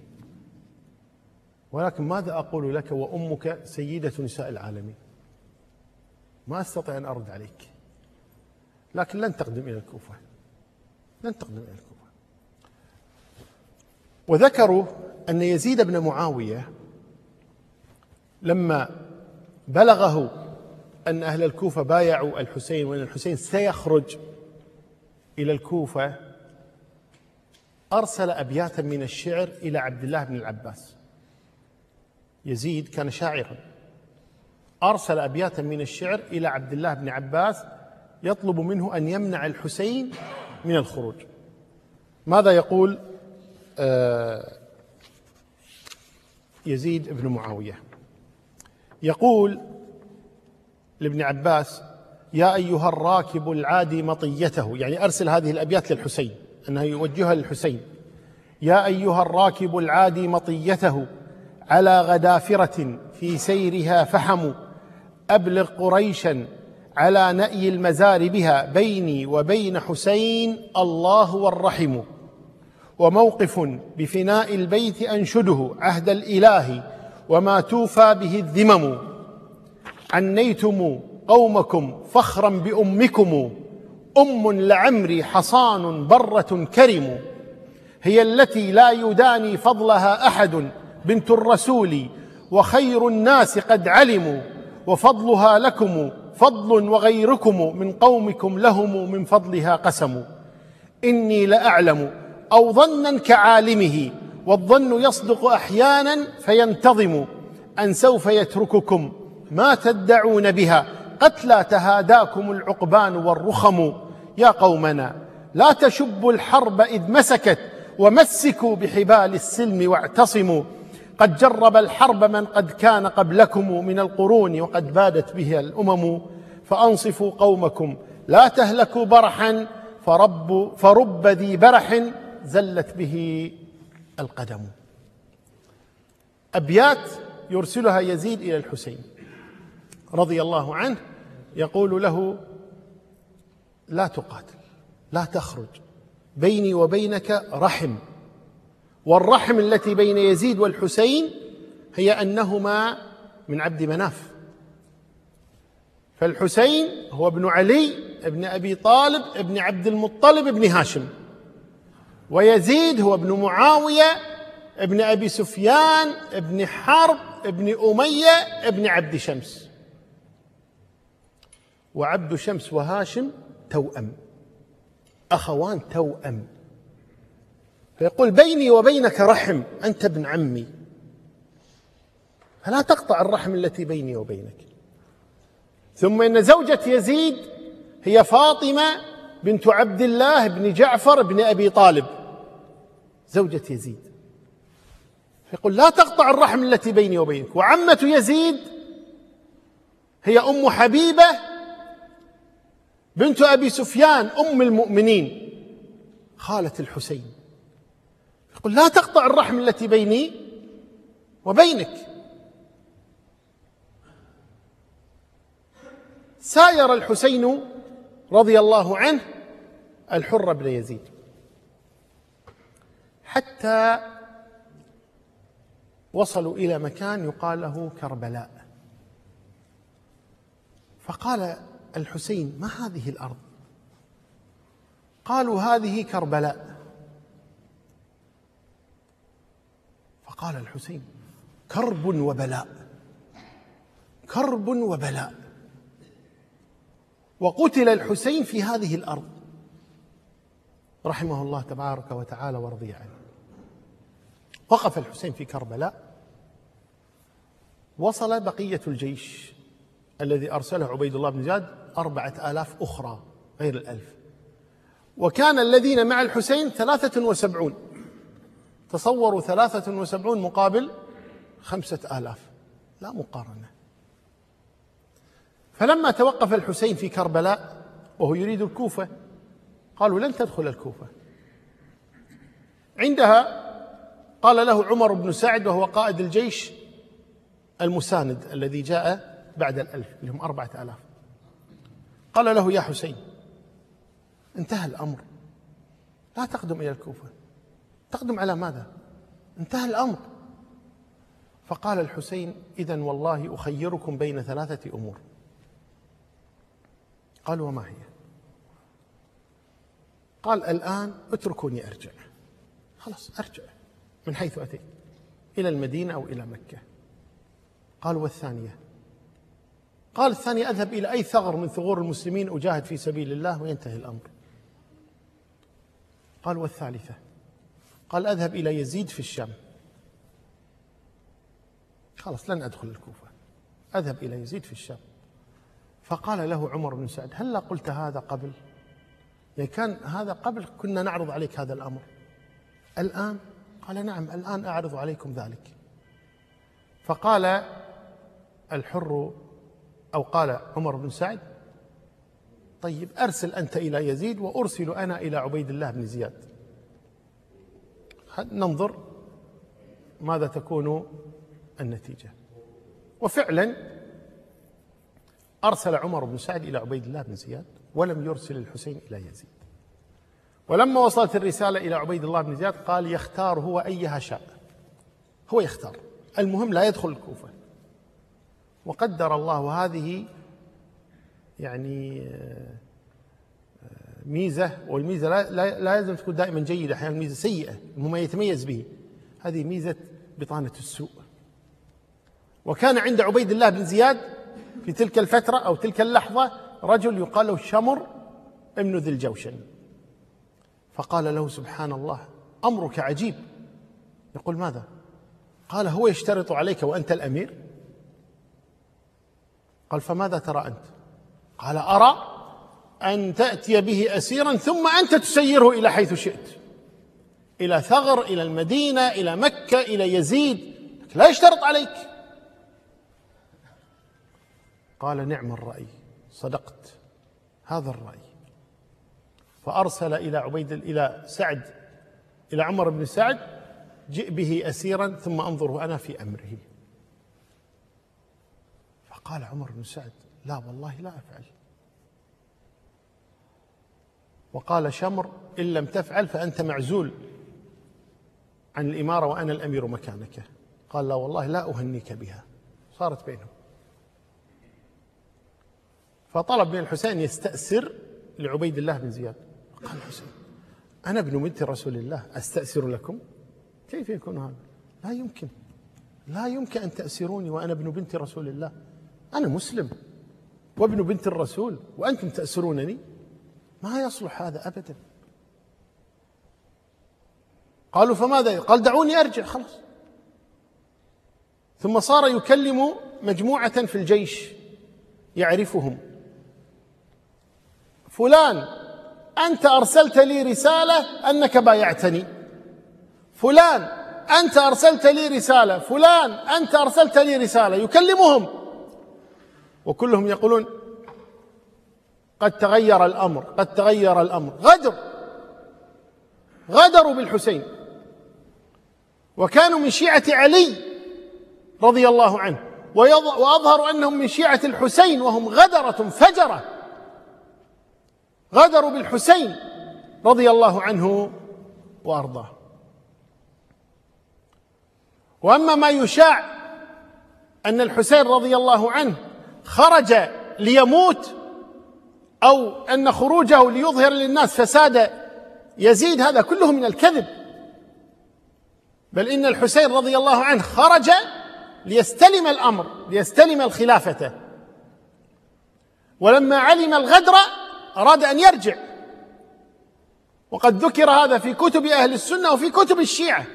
ولكن ماذا أقول لك وأمك سيدة نساء العالمين؟ ما أستطيع أن أرد عليك، لكن لن تقدم إلى الكوفة، لن تقدم إلى الكوفة. وذكروا أن يزيد بن معاوية لما بلغه أن أهل الكوفة بايعوا الحسين وأن الحسين سيخرج إلى الكوفة، أرسل أبياتا من الشعر إلى عبد الله بن العباس. يزيد كان شاعرا، أرسل أبياتا من الشعر إلى عبد الله بن عباس يطلب منه أن يمنع الحسين من الخروج. ماذا يقول يزيد بن معاوية؟ يقول لابن عباس: يا أيها الراكب العادي مطيته، يعني أرسل هذه الأبيات للحسين أنه يوجهها للحسين. يا أيها الراكب العادي مطيته، على غدافرة في سيرها فحم، أبلغ قريشا على نأي المزار بها، بيني وبين حسين الله والرحم، وموقف بفناء البيت أنشده، عهد الإله وما توفى به الذمم، عنيتم قومكم فخرا بأمكم، لعمري حصان برة كرم، هي التي لا يداني فضلها أحد، بنت الرسول وخير الناس قد علموا، وفضلها لكم فضل وغيركم من قومكم لهم من فضلها قسم، إني لأعلم أو ظنا كعالمه، والظن يصدق أحيانا فينتظم، أن سوف يترككم ما تدعون بها، قتلى تهاداكم العقبان والرخم، يا قومنا لا تشبوا الحرب إذ مسكت، ومسكوا بحبال السلم واعتصموا، قد جرب الحرب من قد كان قبلكم من القرون، وقد بادت بها الأمم، فأنصفوا قومكم لا تهلكوا برحا، فرب ذي برح زلت به القدم. أبيات يرسلها يزيد إلى الحسين رضي الله عنه، يقول له: لا تقاتل، لا تخرج، بيني وبينك رحم، والرحم التي بين يزيد والحسين هي أنهما من عبد مناف، فالحسين هو ابن علي ابن أبي طالب ابن عبد المطلب ابن هاشم، ويزيد هو ابن معاوية ابن أبي سفيان ابن حرب ابن أمية ابن عبد شمس، وعبد شمس وهاشم توأم، أخوان توأم، فيقول: بيني وبينك رحم، أنت ابن عمي، فلا تقطع الرحم التي بيني وبينك. ثم إن زوجة يزيد هي فاطمة بنت عبد الله بن جعفر بن أبي طالب، زوجة يزيد، فيقول: لا تقطع الرحم التي بيني وبينك. وعمة يزيد هي أم حبيبة بنت أبي سفيان أم المؤمنين، خالة الحسين، يقول: لا تقطع الرحم التي بيني وبينك. ساير الحسين رضي الله عنه الحر بن يزيد حتى وصلوا إلى مكان يقال له كربلاء، فقال الحسين: ما هذه الأرض؟ قالوا: هذه كربلاء. فقال الحسين: كرب وبلاء، كرب وبلاء. وقتل الحسين في هذه الأرض رحمه الله تبارك وتعالى ورضي عنه. وقف الحسين في كربلاء، وصل بقية الجيش الذي أرسله عبيد الله بن زياد 4000 أخرى غير 1000، وكان الذين مع الحسين 73. تصوروا 73 مقابل 5000، لا مقارنة. فلما توقف الحسين في كربلاء وهو يريد الكوفة قالوا لن تدخل الكوفة. عندها قال له عمر بن سعد وهو قائد الجيش المساند الذي جاء بعد 1000 اللي هم 4000، قال له يا حسين انتهى الأمر، لا تقدم إلى الكوفة. تقدم على ماذا؟ انتهى الأمر. فقال الحسين إذن والله أخيركم بين 3 أمور. قال وما هي؟ قال الآن اتركوني أرجع، خلاص أرجع من حيث أتيت إلى المدينة أو إلى مكة. قال والثانية؟ قال الثانية أذهب إلى أي ثغر من ثغور المسلمين أجاهد في سبيل الله وينتهي الأمر. قال والثالثة؟ قال أذهب إلى يزيد في الشام. خلاص لن أدخل الكوفة، أذهب إلى يزيد في الشام. فقال له عمر بن سعد هل لا قلت هذا قبل؟ يعني كان هذا قبل كنا نعرض عليك هذا الأمر، الآن؟ قال نعم الآن أعرض عليكم ذلك. فقال الحر أو قال عمر بن سعد طيب أرسل أنت إلى يزيد وأرسل أنا إلى عبيد الله بن زياد، ننظر ماذا تكون النتيجة. وفعلا أرسل عمر بن سعد إلى عبيد الله بن زياد ولم يرسل الحسين إلى يزيد. ولما وصلت الرسالة إلى عبيد الله بن زياد قال يختار هو أيها شاء، هو يختار، المهم لا يدخل الكوفة. وقدر الله هذه يعني ميزة، والميزة لا لازم تكون دائما جيدة، أحيانا ميزة سيئة ما يتميز به، هذه ميزة بطانة السوء. وكان عند عبيد الله بن زياد في تلك الفترة أو تلك اللحظة رجل يقال له شمر ابن ذي الجوشن، فقال له سبحان الله أمرك عجيب. يقول ماذا؟ قال هو يشترط عليك وأنت الأمير؟ قال فماذا ترى أنت؟ قال أرى أن تأتي به أسيرا ثم أنت تسيره إلى حيث شئت، إلى ثغر، إلى المدينة، إلى مكة، إلى يزيد، لا يشترط عليك. قال نعم الرأي، صدقت، هذا الرأي. فأرسل إلى عمر بن سعد جئ به أسيرا ثم أنظره أنا في أمره. فقال عمر بن سعد لا والله لا أفعل. وقال شمر إن لم تفعل فأنت معزول عن الإمارة وأنا الأمير مكانك. قال لا والله لا أهنيك بها. صارت بينهم. فطلب من الحسين يستأسر لعبيد الله بن زياد. قال الحسين أنا ابن بنت رسول الله أستأسر لكم؟ كيف يكون هذا؟ لا يمكن، لا يمكن أن تأسروني وأنا ابن بنت رسول الله، أنا مسلم وابن بنت الرسول وأنتم تأسرونني؟ ما يصلح هذا أبدا. قالوا فماذا؟ قال دعوني أرجع خلاص. ثم صار يكلم مجموعة في الجيش يعرفهم، فلان أنت أرسلت لي رسالة أنك بايعتني، فلان أنت أرسلت لي رسالة، فلان أنت أرسلت لي رسالة، يكلمهم وكلهم يقولون قد تغير الأمر، قد تغير الأمر. غدروا بالحسين، وكانوا من شيعة علي رضي الله عنه، وأظهروا أنهم من شيعة الحسين وهم غدرة فجرة، غدروا بالحسين رضي الله عنه وأرضاه. وأما ما يشاع أن الحسين رضي الله عنه خرج ليموت أو أن خروجه ليظهر للناس فساد يزيد، هذا كله من الكذب، بل إن الحسين رضي الله عنه خرج ليستلم الأمر، ليستلم الخلافة، ولما علم الغدر أراد أن يرجع، وقد ذكر هذا في كتب أهل السنة وفي كتب الشيعة.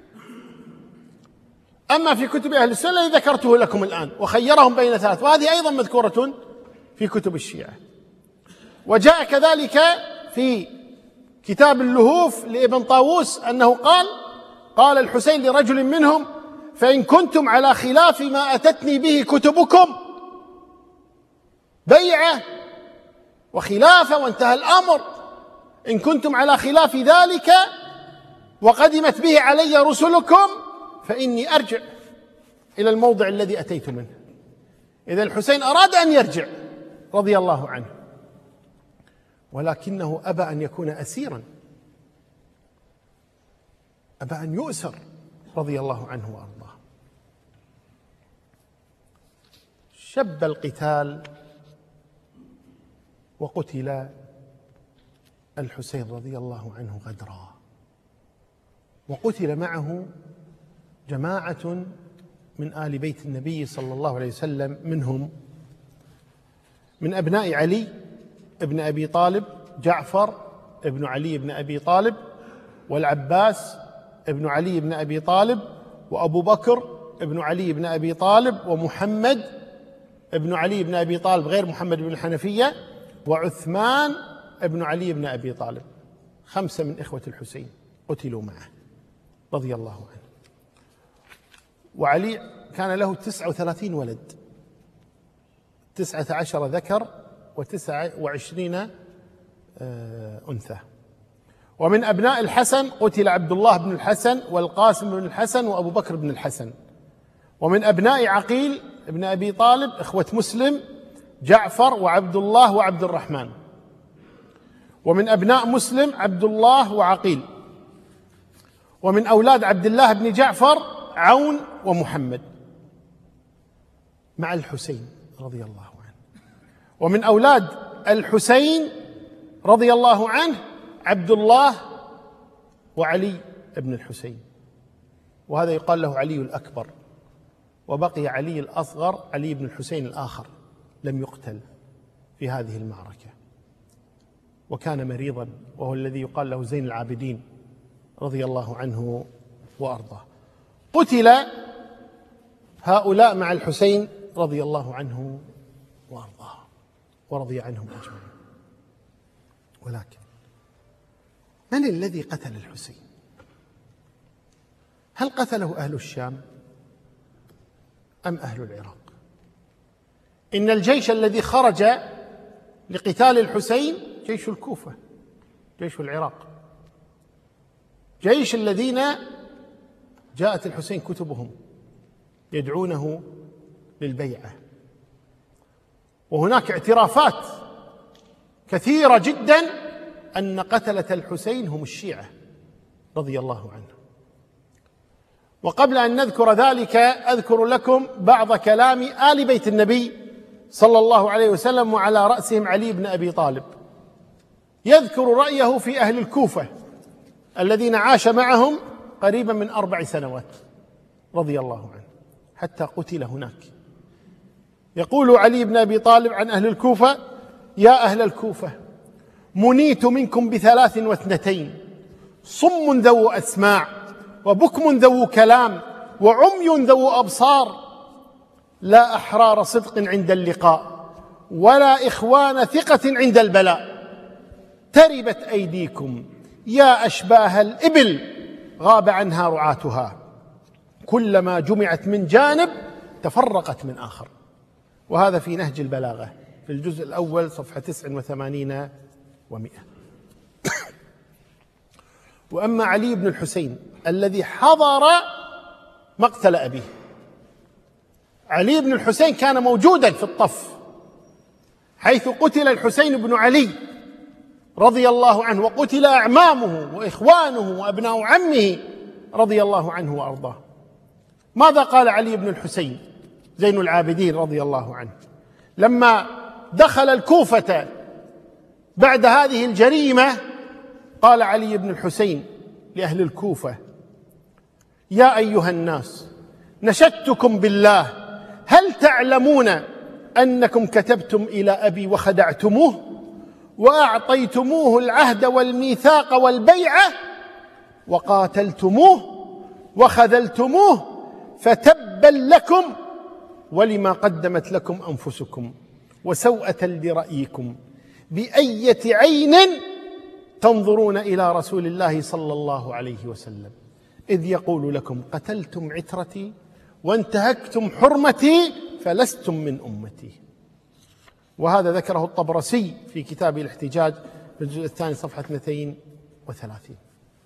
أما في كتب أهل السنة ذكرته لكم الآن، وخيرهم بين ثلاث، وهذه أيضا مذكورة في كتب الشيعة. وجاء كذلك في كتاب اللهوف لابن طاووس أنه قال الحسين لرجل منهم فإن كنتم على خلاف ما أتتني به كتبكم بيعة وخلافة وانتهى الأمر. إن كنتم على خلاف ذلك وقدمت به علي رسلكم فإني أرجع إلى الموضع الذي أتيت منه. إذا الحسين أراد أن يرجع رضي الله عنه، ولكنه أبى أن يكون أسيرا، أبى أن يؤسر رضي الله عنه وأرضاه. شب القتال وقتل الحسين رضي الله عنه غدرا، وقتل معه جماعة من آل بيت النبي صلى الله عليه وسلم، منهم من أبناء علي ابن أبي طالب جعفر ابن علي بن أبي طالب، والعباس ابن علي بن أبي طالب، وأبو بكر ابن علي بن أبي طالب، ومحمد ابن علي بن أبي طالب غير محمد بن الحنفية، وعثمان ابن علي بن أبي طالب. 5 من إخوة الحسين قتلوا معه رضي الله عنه. وعلي كان له 39 ولد، 19 ذكر و29 أنثى. ومن أبناء الحسن قتل عبد الله بن الحسن والقاسم بن الحسن وأبو بكر بن الحسن. ومن أبناء عقيل ابن أبي طالب إخوة مسلم جعفر وعبد الله وعبد الرحمن. ومن أبناء مسلم عبد الله وعقيل. ومن أولاد عبد الله بن جعفر عون ومحمد مع الحسين رضي الله عنه. ومن أولاد الحسين رضي الله عنه عبد الله وعلي بن الحسين، وهذا يقال له علي الأكبر. وبقي علي الأصغر علي بن الحسين الآخر لم يقتل في هذه المعركة، وكان مريضا، وهو الذي يقال له زين العابدين رضي الله عنه وأرضاه. قتل هؤلاء مع الحسين رضي الله عنه وأرضاه ورضي عنهم أجمعين. ولكن من الذي قتل الحسين؟ هل قتله أهل الشام أم أهل العراق؟ إن الجيش الذي خرج لقتال الحسين جيش الكوفة، جيش العراق، جيش الذين جاءت الحسين كتبهم يدعونه للبيعة. وهناك اعترافات كثيرة جدا أن قتلة الحسين هم الشيعة رضي الله عنهم. وقبل أن نذكر ذلك أذكر لكم بعض كلام آل بيت النبي صلى الله عليه وسلم، وعلى رأسهم علي بن أبي طالب، يذكر رأيه في أهل الكوفة الذين عاش معهم قريبا من 4 سنوات رضي الله عنه حتى قتل هناك. يقول علي بن أبي طالب عن أهل الكوفة: يا أهل الكوفة، منيت منكم ب32، صم ذو أسماع، وبكم ذو كلام، وعمي ذو أبصار، لا أحرار صدق عند اللقاء، ولا إخوان ثقة عند البلاء. تربت أيديكم يا أشباه الإبل غاب عنها رعاتها، كلما جمعت من جانب تفرقت من آخر. وهذا في نهج البلاغة في الجزء الأول صفحة 89 و100. وأما علي بن الحسين الذي حضر مقتل أبيه، علي بن الحسين كان موجودا في الطف حيث قتل الحسين بن علي رضي الله عنه، وقتل أعمامه وإخوانه وأبناء عمه رضي الله عنه وأرضاه. ماذا قال علي بن الحسين زين العابدين رضي الله عنه لما دخل الكوفة بعد هذه الجريمة؟ قال علي بن الحسين لأهل الكوفة: يا أيها الناس، نشدتكم بالله، هل تعلمون أنكم كتبتم إلى أبي وخدعتموه وأعطيتموه العهد والميثاق والبيعة وقاتلتموه وخذلتموه، فتبا لكم ولما قدمت لكم أنفسكم، وسوءة لرأيكم، بأية عين تنظرون إلى رسول الله صلى الله عليه وسلم إذ يقول لكم: قتلتم عترتي وانتهكتم حرمتي فلستم من أمتي. وهذا ذكره الطبرسي في كتاب الاحتجاج في الجزء الثاني صفحة 32.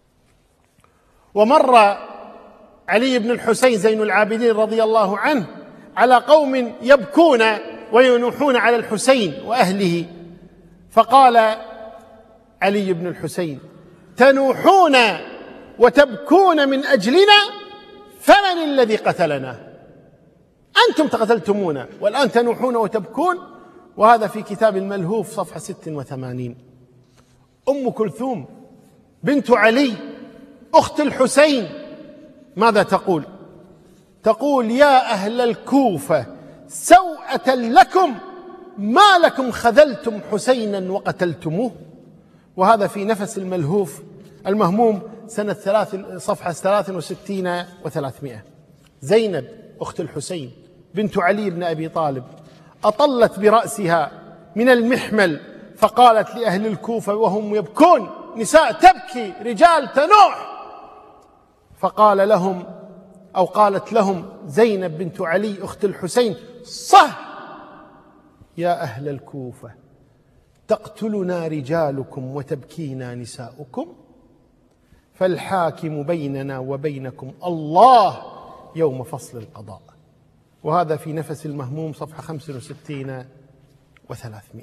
ومر علي بن الحسين زين العابدين رضي الله عنه على قوم يبكون وينوحون على الحسين وأهله، فقال علي بن الحسين: تنوحون وتبكون من أجلنا، فمن الذي قتلنا؟ أنتم قتلتمونا والآن تنوحون وتبكون. وهذا في كتاب الملهوف صفحة 86. أم كلثوم بنت علي أخت الحسين ماذا تقول؟ تقول: يا أهل الكوفة سوءة لكم، ما لكم خذلتم حسينا وقتلتموه. وهذا في نفس الملهوف المهموم سنة صفحة 63 و300. زينب أخت الحسين بنت علي بن أبي طالب أطلت برأسها من المحمل، فقالت لأهل الكوفة وهم يبكون: نساء تبكي، رجال تنوح. فقال لهم أو قالت لهم زينب بنت علي أخت الحسين: صح يا أهل الكوفة، تقتلنا رجالكم وتبكينا نساؤكم، فالحاكم بيننا وبينكم الله يوم فصل القضاء. وهذا في نفس المهموم صفحة 65 و300.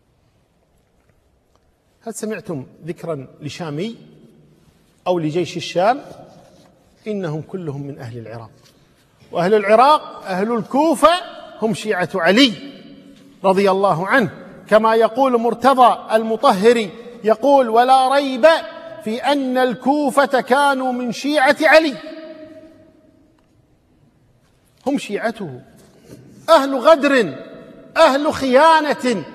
هل سمعتم ذكرا لشامي أو لجيش الشام؟ إنهم كلهم من أهل العراق، وأهل العراق أهل الكوفة هم شيعة علي رضي الله عنه، كما يقول مرتضى المطهري، يقول: ولا ريب في أن الكوفة كانوا من شيعة علي، هم شيعته، أهل غدر، أهل خيانة.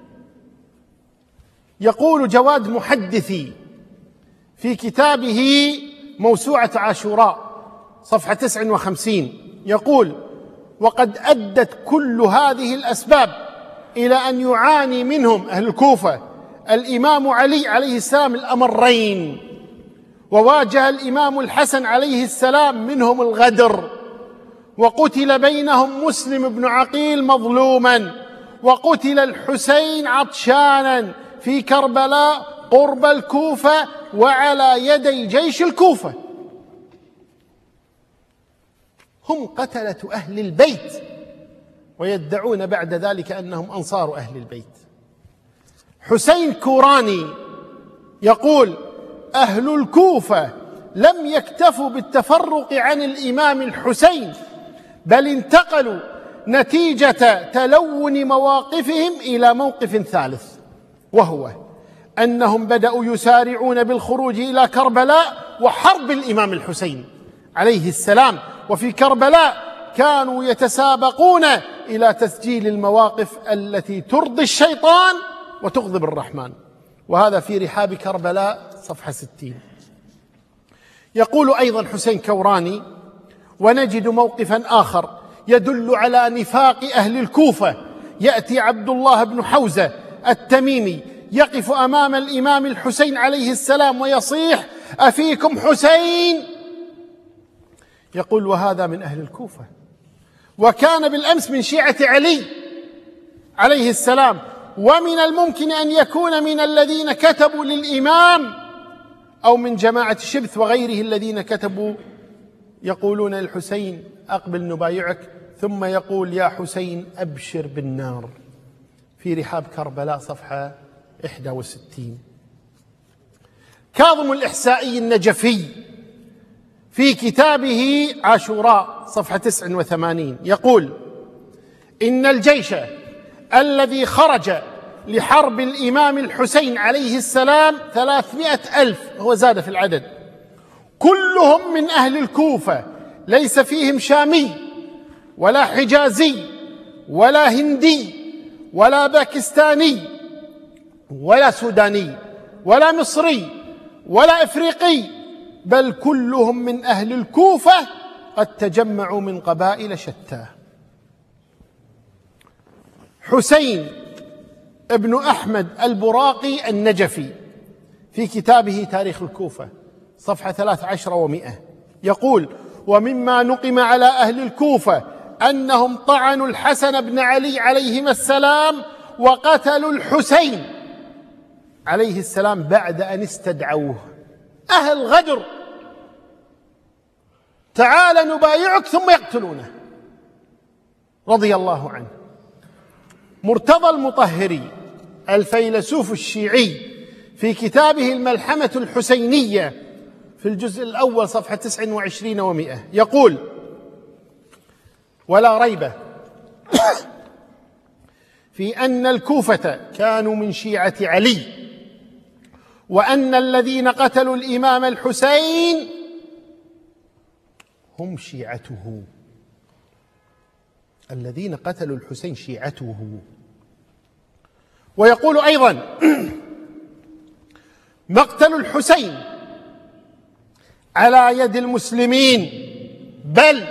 يقول جواد محدثي في كتابه موسوعة عاشوراء صفحة 59، يقول: وقد أدت كل هذه الأسباب إلى أن يعاني منهم أهل الكوفة الإمام علي عليه السلام الأمرين، وواجه الإمام الحسن عليه السلام منهم الغدر، وقتل بينهم مسلم بن عقيل مظلوما، وقتل الحسين عطشانا في كربلاء قرب الكوفة وعلى يدي جيش الكوفة. هم قتلة أهل البيت، ويدعون بعد ذلك أنهم أنصار أهل البيت. حسين كوراني يقول: أهل الكوفة لم يكتفوا بالتفرق عن الإمام الحسين، بل انتقلوا نتيجة تلون مواقفهم إلى موقف ثالث، وهو أنهم بدأوا يسارعون بالخروج إلى كربلاء وحرب الإمام الحسين عليه السلام. وفي كربلاء كانوا يتسابقون إلى تسجيل المواقف التي ترضي الشيطان وتغضب الرحمن. وهذا في رحاب كربلاء صفحة 60. يقول أيضا حسين كوراني: ونجد موقفا آخر يدل على نفاق أهل الكوفة. يأتي عبد الله بن حوزة التميمي يقف أمام الإمام الحسين عليه السلام ويصيح: أفيكم حسين؟ يقول: وهذا من أهل الكوفة، وكان بالأمس من شيعة علي عليه السلام، ومن الممكن أن يكون من الذين كتبوا للإمام أو من جماعة شبث وغيره الذين كتبوا يقولون للحسين: أقبل نبايعك، ثم يقول: يا حسين أبشر بالنار، في رحاب كربلاء صفحة 61. كاظم الإحسائي النجفي في كتابه عاشوراء صفحة 89 يقول: إن الجيش الذي خرج لحرب الإمام الحسين عليه السلام 300,000، هو زاد في العدد، كلهم من أهل الكوفة، ليس فيهم شامي ولا حجازي ولا هندي ولا باكستاني ولا سوداني ولا مصري ولا إفريقي، بل كلهم من أهل الكوفة قد تجمعوا من قبائل شتى. حسين ابن أحمد البراقي النجفي في كتابه تاريخ الكوفة صفحة 13 و100 يقول: ومما نقم على أهل الكوفة أنهم طعنوا الحسن بن علي عليهما السلام وقتلوا الحسين عليه السلام بعد أن استدعوه. أهل غدر، تعال نبايعك ثم يقتلونه رضي الله عنه. مرتضى المطهري الفيلسوف الشيعي في كتابه الملحمة الحسينية في الجزء الأول صفحة 29 و100 يقول: ولا ريب في أن الكوفة كانوا من شيعة علي، وأن الذين قتلوا الإمام الحسين هم شيعته. الذين قتلوا الحسين شيعته. ويقول أيضا: مقتل الحسين على يد المسلمين بل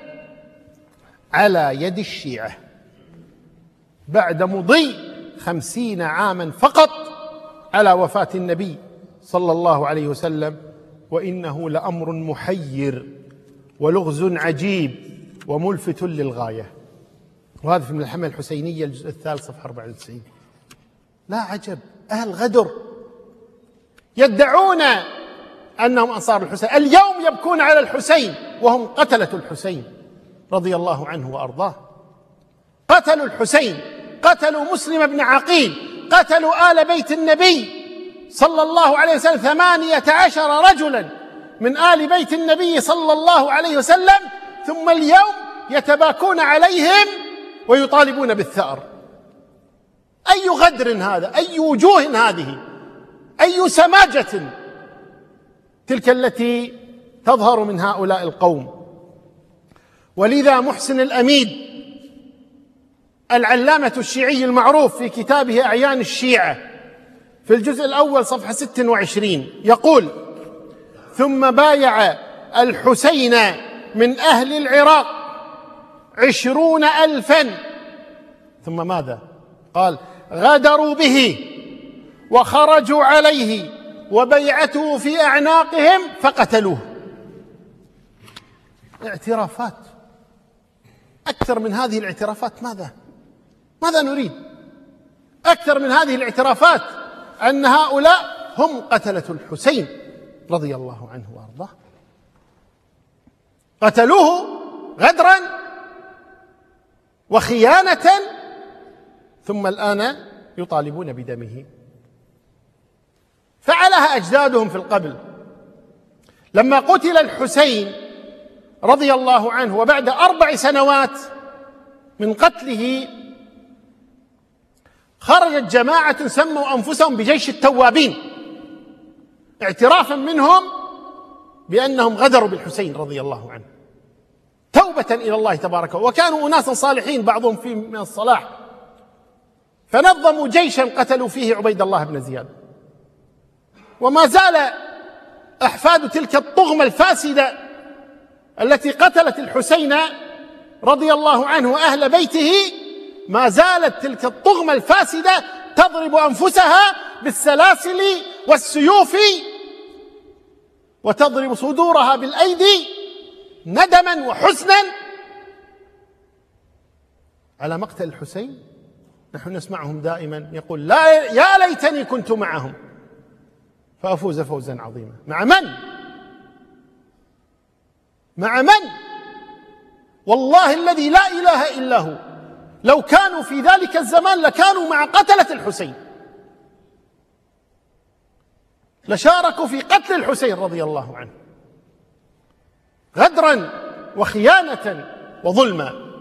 على يد الشيعة بعد مضي 50 عاما فقط على وفاة النبي صلى الله عليه وسلم، وإنه لأمر محير ولغز عجيب وملفت للغاية. وهذا في الملحمة الحسينية الجزء الثالث صفحة 94. لا عجب، أهل غدر يدعون أنهم أنصار الحسين، اليوم يبكون على الحسين وهم قتلة الحسين رضي الله عنه وأرضاه. قتلوا الحسين، قتلوا مسلم بن عقيل، قتلوا آل بيت النبي صلى الله عليه وسلم 18 رجلا من آل بيت النبي صلى الله عليه وسلم، ثم اليوم يتباكون عليهم ويطالبون بالثأر. أي غدر هذا؟ أي وجوه هذه؟ أي سماجة تلك التي تظهر من هؤلاء القوم؟ ولذا محسن الأميد العلامة الشيعي المعروف في كتابه أعيان الشيعة في الجزء الأول صفحة 26 يقول: ثم بايع الحسين من أهل العراق 20,000. ثم ماذا؟ قال: غدروا به وخرجوا عليه وبيعته في أعناقهم فقتلوه. اعترافات، أكثر من هذه الاعترافات ماذا نريد؟ أكثر من هذه الاعترافات أن هؤلاء هم قتلة الحسين رضي الله عنه وأرضاه. قتلوه غدرا وخيانة، ثم الآن يطالبون بدمه. فعلها أجدادهم في القبل. لما قتل الحسين رضي الله عنه وبعد 4 سنوات من قتله، خرجت جماعة سموا أنفسهم بجيش التوابين اعترافا منهم بأنهم غدروا بالحسين رضي الله عنه، توبة إلى الله تبارك وتعالى، وكانوا أناسا صالحين بعضهم فيه من الصلاح، فنظموا جيشا قتلوا فيه عبيد الله بن زياد. وما زال أحفاد تلك الطغمة الفاسدة التي قتلت الحسين رضي الله عنه وأهل بيته، ما زالت تلك الطغمة الفاسدة تضرب أنفسها بالسلاسل والسيوف وتضرب صدورها بالأيدي ندما وحزنا على مقتل الحسين. نحن نسمعهم دائما يقول: لا يا ليتني كنت معهم فأفوز فوزا عظيما. مع من؟ مع من؟ والله الذي لا إله إلا هو، لو كانوا في ذلك الزمان لكانوا مع قتلة الحسين، لشاركوا في قتل الحسين رضي الله عنه غدرا وخيانة وظلما.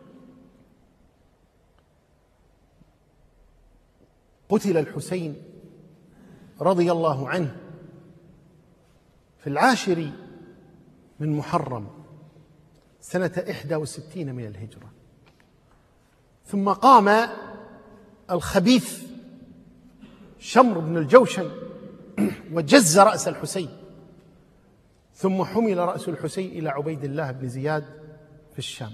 قتل الحسين رضي الله عنه في 10 من محرم سنة 61 من الهجرة. ثم قام الخبيث شمر بن الجوشن وجز رأس الحسين، ثم حمل رأس الحسين إلى عبيد الله بن زياد في الشام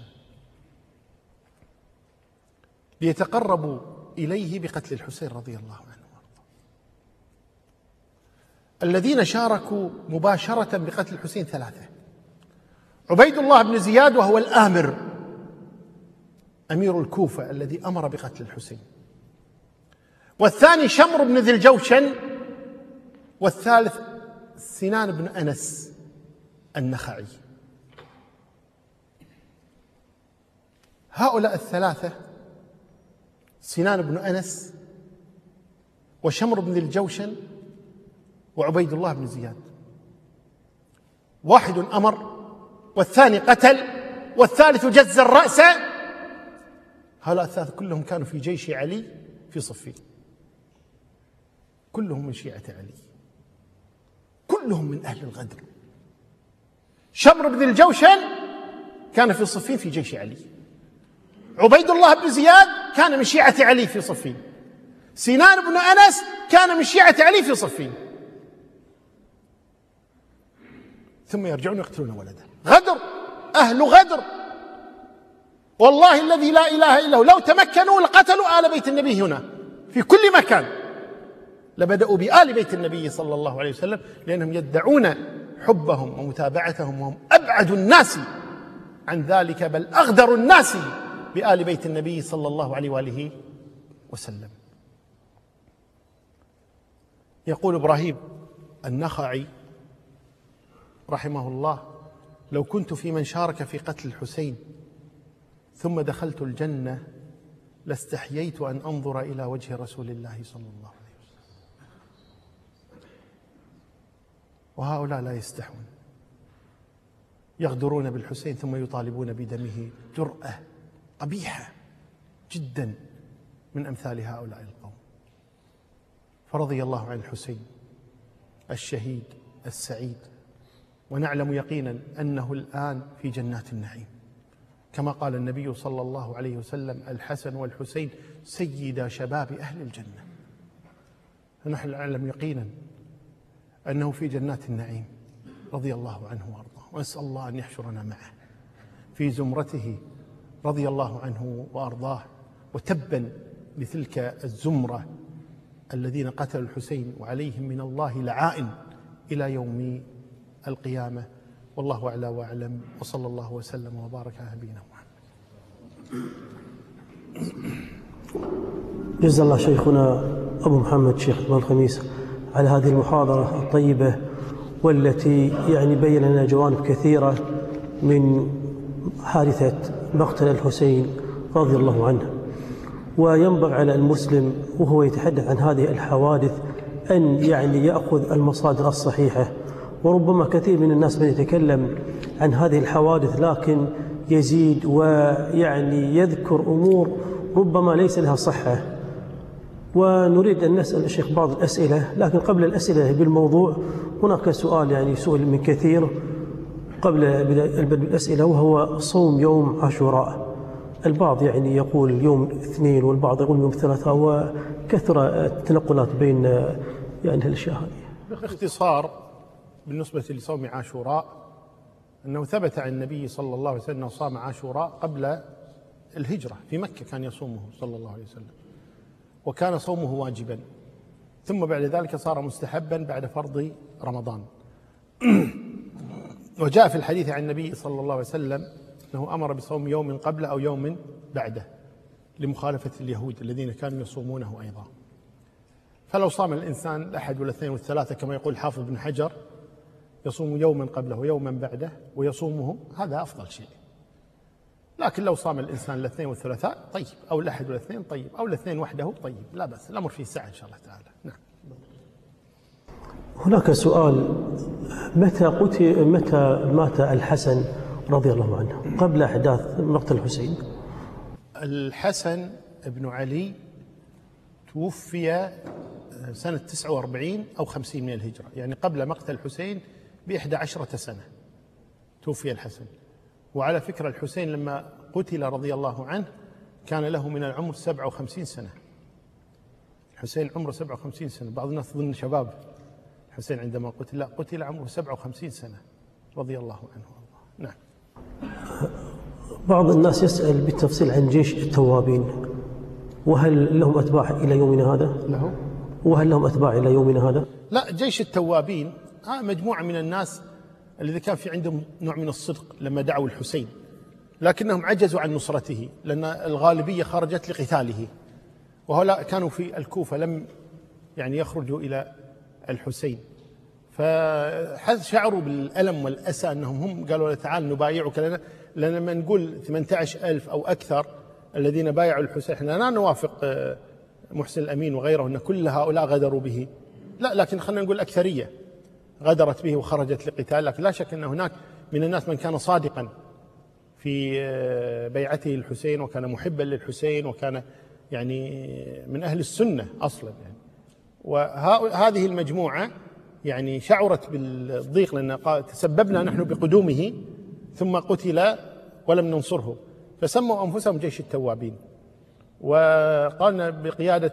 ليتقربوا إليه بقتل الحسين رضي الله عنه. الذين شاركوا مباشرة بقتل الحسين 3: عبيد الله بن زياد وهو الآمر أمير الكوفة الذي أمر بقتل الحسين، والثاني شمر بن ذي الجوشن، والثالث سنان بن أنس النخعي. هؤلاء الثلاثة، سنان بن أنس وشمر بن ذي الجوشن وعبيد الله بن زياد، واحد أمر والثاني قتل والثالث جز الرأس. هؤلاء الثلاثة كلهم كانوا في جيش علي في صفين، كلهم من شيعة علي، كلهم من أهل الغدر. شمر بن الجوشن كان في صفين في جيش علي، عبيد الله بن زياد كان من شيعة علي في صفين، سنان بن أنس كان من شيعة علي في صفين، ثم يرجعون يقتلون ولده. غدر، أهل غدر، والله الذي لا إله إلا هو لو تمكنوا لقتلوا آل بيت النبي هنا في كل مكان، لبدأوا بآل بيت النبي صلى الله عليه وسلم، لأنهم يدعون حبهم ومتابعتهم، وهم أبعد الناس عن ذلك، بل أغدر الناس بآل بيت النبي صلى الله عليه وآله وسلم. يقول إبراهيم النخعي رحمه الله: لو كنت في من شارك في قتل الحسين ثم دخلت الجنة لاستحييت أن أنظر إلى وجه رسول الله صلى الله عليه وسلم. وهؤلاء لا يستحون، يغدرون بالحسين ثم يطالبون بدمه. جرأة قبيحة جدا من أمثال هؤلاء القوم. فرضي الله عن الحسين الشهيد السعيد، ونعلم يقينا أنه الآن في جنات النعيم، كما قال النبي صلى الله عليه وسلم: الحسن والحسين سيدا شباب أهل الجنة. فنحن نعلم يقينا أنه في جنات النعيم رضي الله عنه وأرضاه، ونسأل الله أن يحشرنا معه في زمرته رضي الله عنه وأرضاه. وتبا لتلك الزمرة الذين قتلوا الحسين وعليهم من الله لعائن إلى يوم القيامة. والله أعلى وأعلم، وصلى الله وسلم وبارك على نبينا محمد. جزا الله شيخنا أبو محمد شيخ عثمان الخميس على هذه المحاضرة الطيبة، والتي بين لنا جوانب كثيرة من حادثة مقتل الحسين رضي الله عنه. وينبغي على المسلم وهو يتحدث عن هذه الحوادث أن يأخذ المصادر الصحيحة. وربما كثير من الناس من يتكلم عن هذه الحوادث لكن يزيد يذكر أمور ربما ليس لها صحة. ونريد أن نسأل الشيخ بعض الأسئلة، لكن قبل الأسئلة بالموضوع هناك سؤال سئل من كثير قبل البدء بالأسئلة، وهو صوم يوم عاشوراء. البعض يقول يوم الاثنين والبعض يقول يوم الثلاثاء، وكثر التنقلات بين الأشياء هذه. باختصار بالنسبة لصوم عاشوراء، أنه ثبت عن النبي صلى الله عليه وسلم أنه صام عاشوراء قبل الهجرة، في مكة كان يصومه صلى الله عليه وسلم، وكان صومه واجبا، ثم بعد ذلك صار مستحبا بعد فرض رمضان. وجاء في الحديث عن النبي صلى الله عليه وسلم أنه أمر بصوم يوم قبل أو يوم بعده لمخالفة اليهود الذين كانوا يصومونه أيضا. فلو صام الإنسان الأحد والاثنين والثلاثة كما يقول حافظ بن حجر، يصوم يوما قبله ويوما بعده ويصومه، هذا أفضل شيء. لكن لو صام الإنسان الاثنين والثلاثاء طيب، أو الأحد والاثنين طيب، أو الاثنين وحده طيب، لا بأس، الأمر فيه سعة إن شاء الله تعالى. نعم. هناك سؤال: متى مات الحسن رضي الله عنه؟ قبل أحداث مقتل الحسين؟ الحسن بن علي توفي سنة 49 أو 50 من الهجرة، قبل مقتل الحسين ب11 سنة توفي الحسن. وعلى فكرة الحسين لما قتل رضي الله عنه كان له من العمر 57 سنة. الحسين عمره 57 سنة، بعض الناس تظن شباب الحسين عندما قتل، لا، قتل عمره 57 سنة رضي الله عنه. نعم. بعض الناس يسأل بالتفصيل عن جيش التوابين، وهل لهم أتباع إلى يومنا هذا؟ له؟ وهل لهم أتباع إلى يومنا هذا؟ لا، جيش التوابين مجموعة من الناس الذي كان في عندهم نوع من الصدق لما دعوا الحسين، لكنهم عجزوا عن نصرته، لأن الغالبية خرجت لقتاله وهؤلاء كانوا في الكوفة لم يعني يخرجوا إلى الحسين، فشعروا بالألم والأسى أنهم هم قالوا تعال نبايعك لما نقول 18,000 أو أكثر الذين بايعوا الحسين، احنا لا نوافق محسن الأمين وغيره أن كل هؤلاء غدروا به، لا، لكن خلينا نقول أكثرية غدرت به وخرجت لقتال. لكن لا شك أن هناك من الناس من كان صادقا في بيعته الحسين وكان محبا للحسين وكان يعني من أهل السنة أصلا يعني. وهذه المجموعة يعني شعرت بالضيق لأن تسببنا نحن بقدومه ثم قتل ولم ننصره، فسموا أنفسهم جيش التوابين. وقالنا بقيادة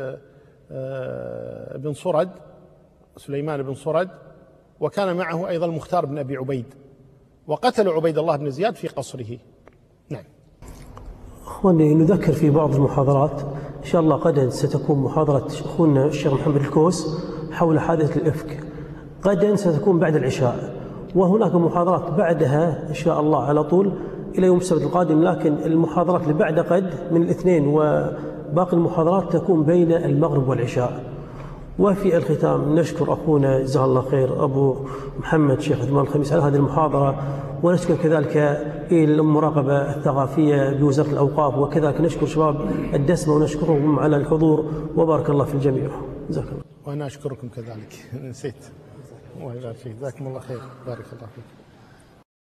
بن صرد، سليمان بن صرد، وكان معه أيضا المختار بن أبي عبيد، وقتلوا عبيد الله بن زياد في قصره. نعم. أخواني، نذكر في بعض المحاضرات إن شاء الله غدا ستكون محاضرة أخونا الشيخ محمد الكوس حول حادثة الإفك، غدا ستكون بعد العشاء، وهناك محاضرات بعدها إن شاء الله على طول إلى يوم السبت القادم، لكن المحاضرات اللي بعد غد من الاثنين، وباقي المحاضرات تكون بين المغرب والعشاء. وفي الختام نشكر أخونا جزاه الله خير أبو محمد شيخ عثمان الخميس على هذه المحاضرة، ونشكر كذلك المراقبة الثقافية بوزارة الأوقاف، وكذلك نشكر شباب الدسمة ونشكرهم على الحضور، وبارك الله في الجميع. جزاك الله. وأنا أشكركم كذلك، نسيت. الله يبارك فيك، جزاكم الله خير، بارك الله فيك.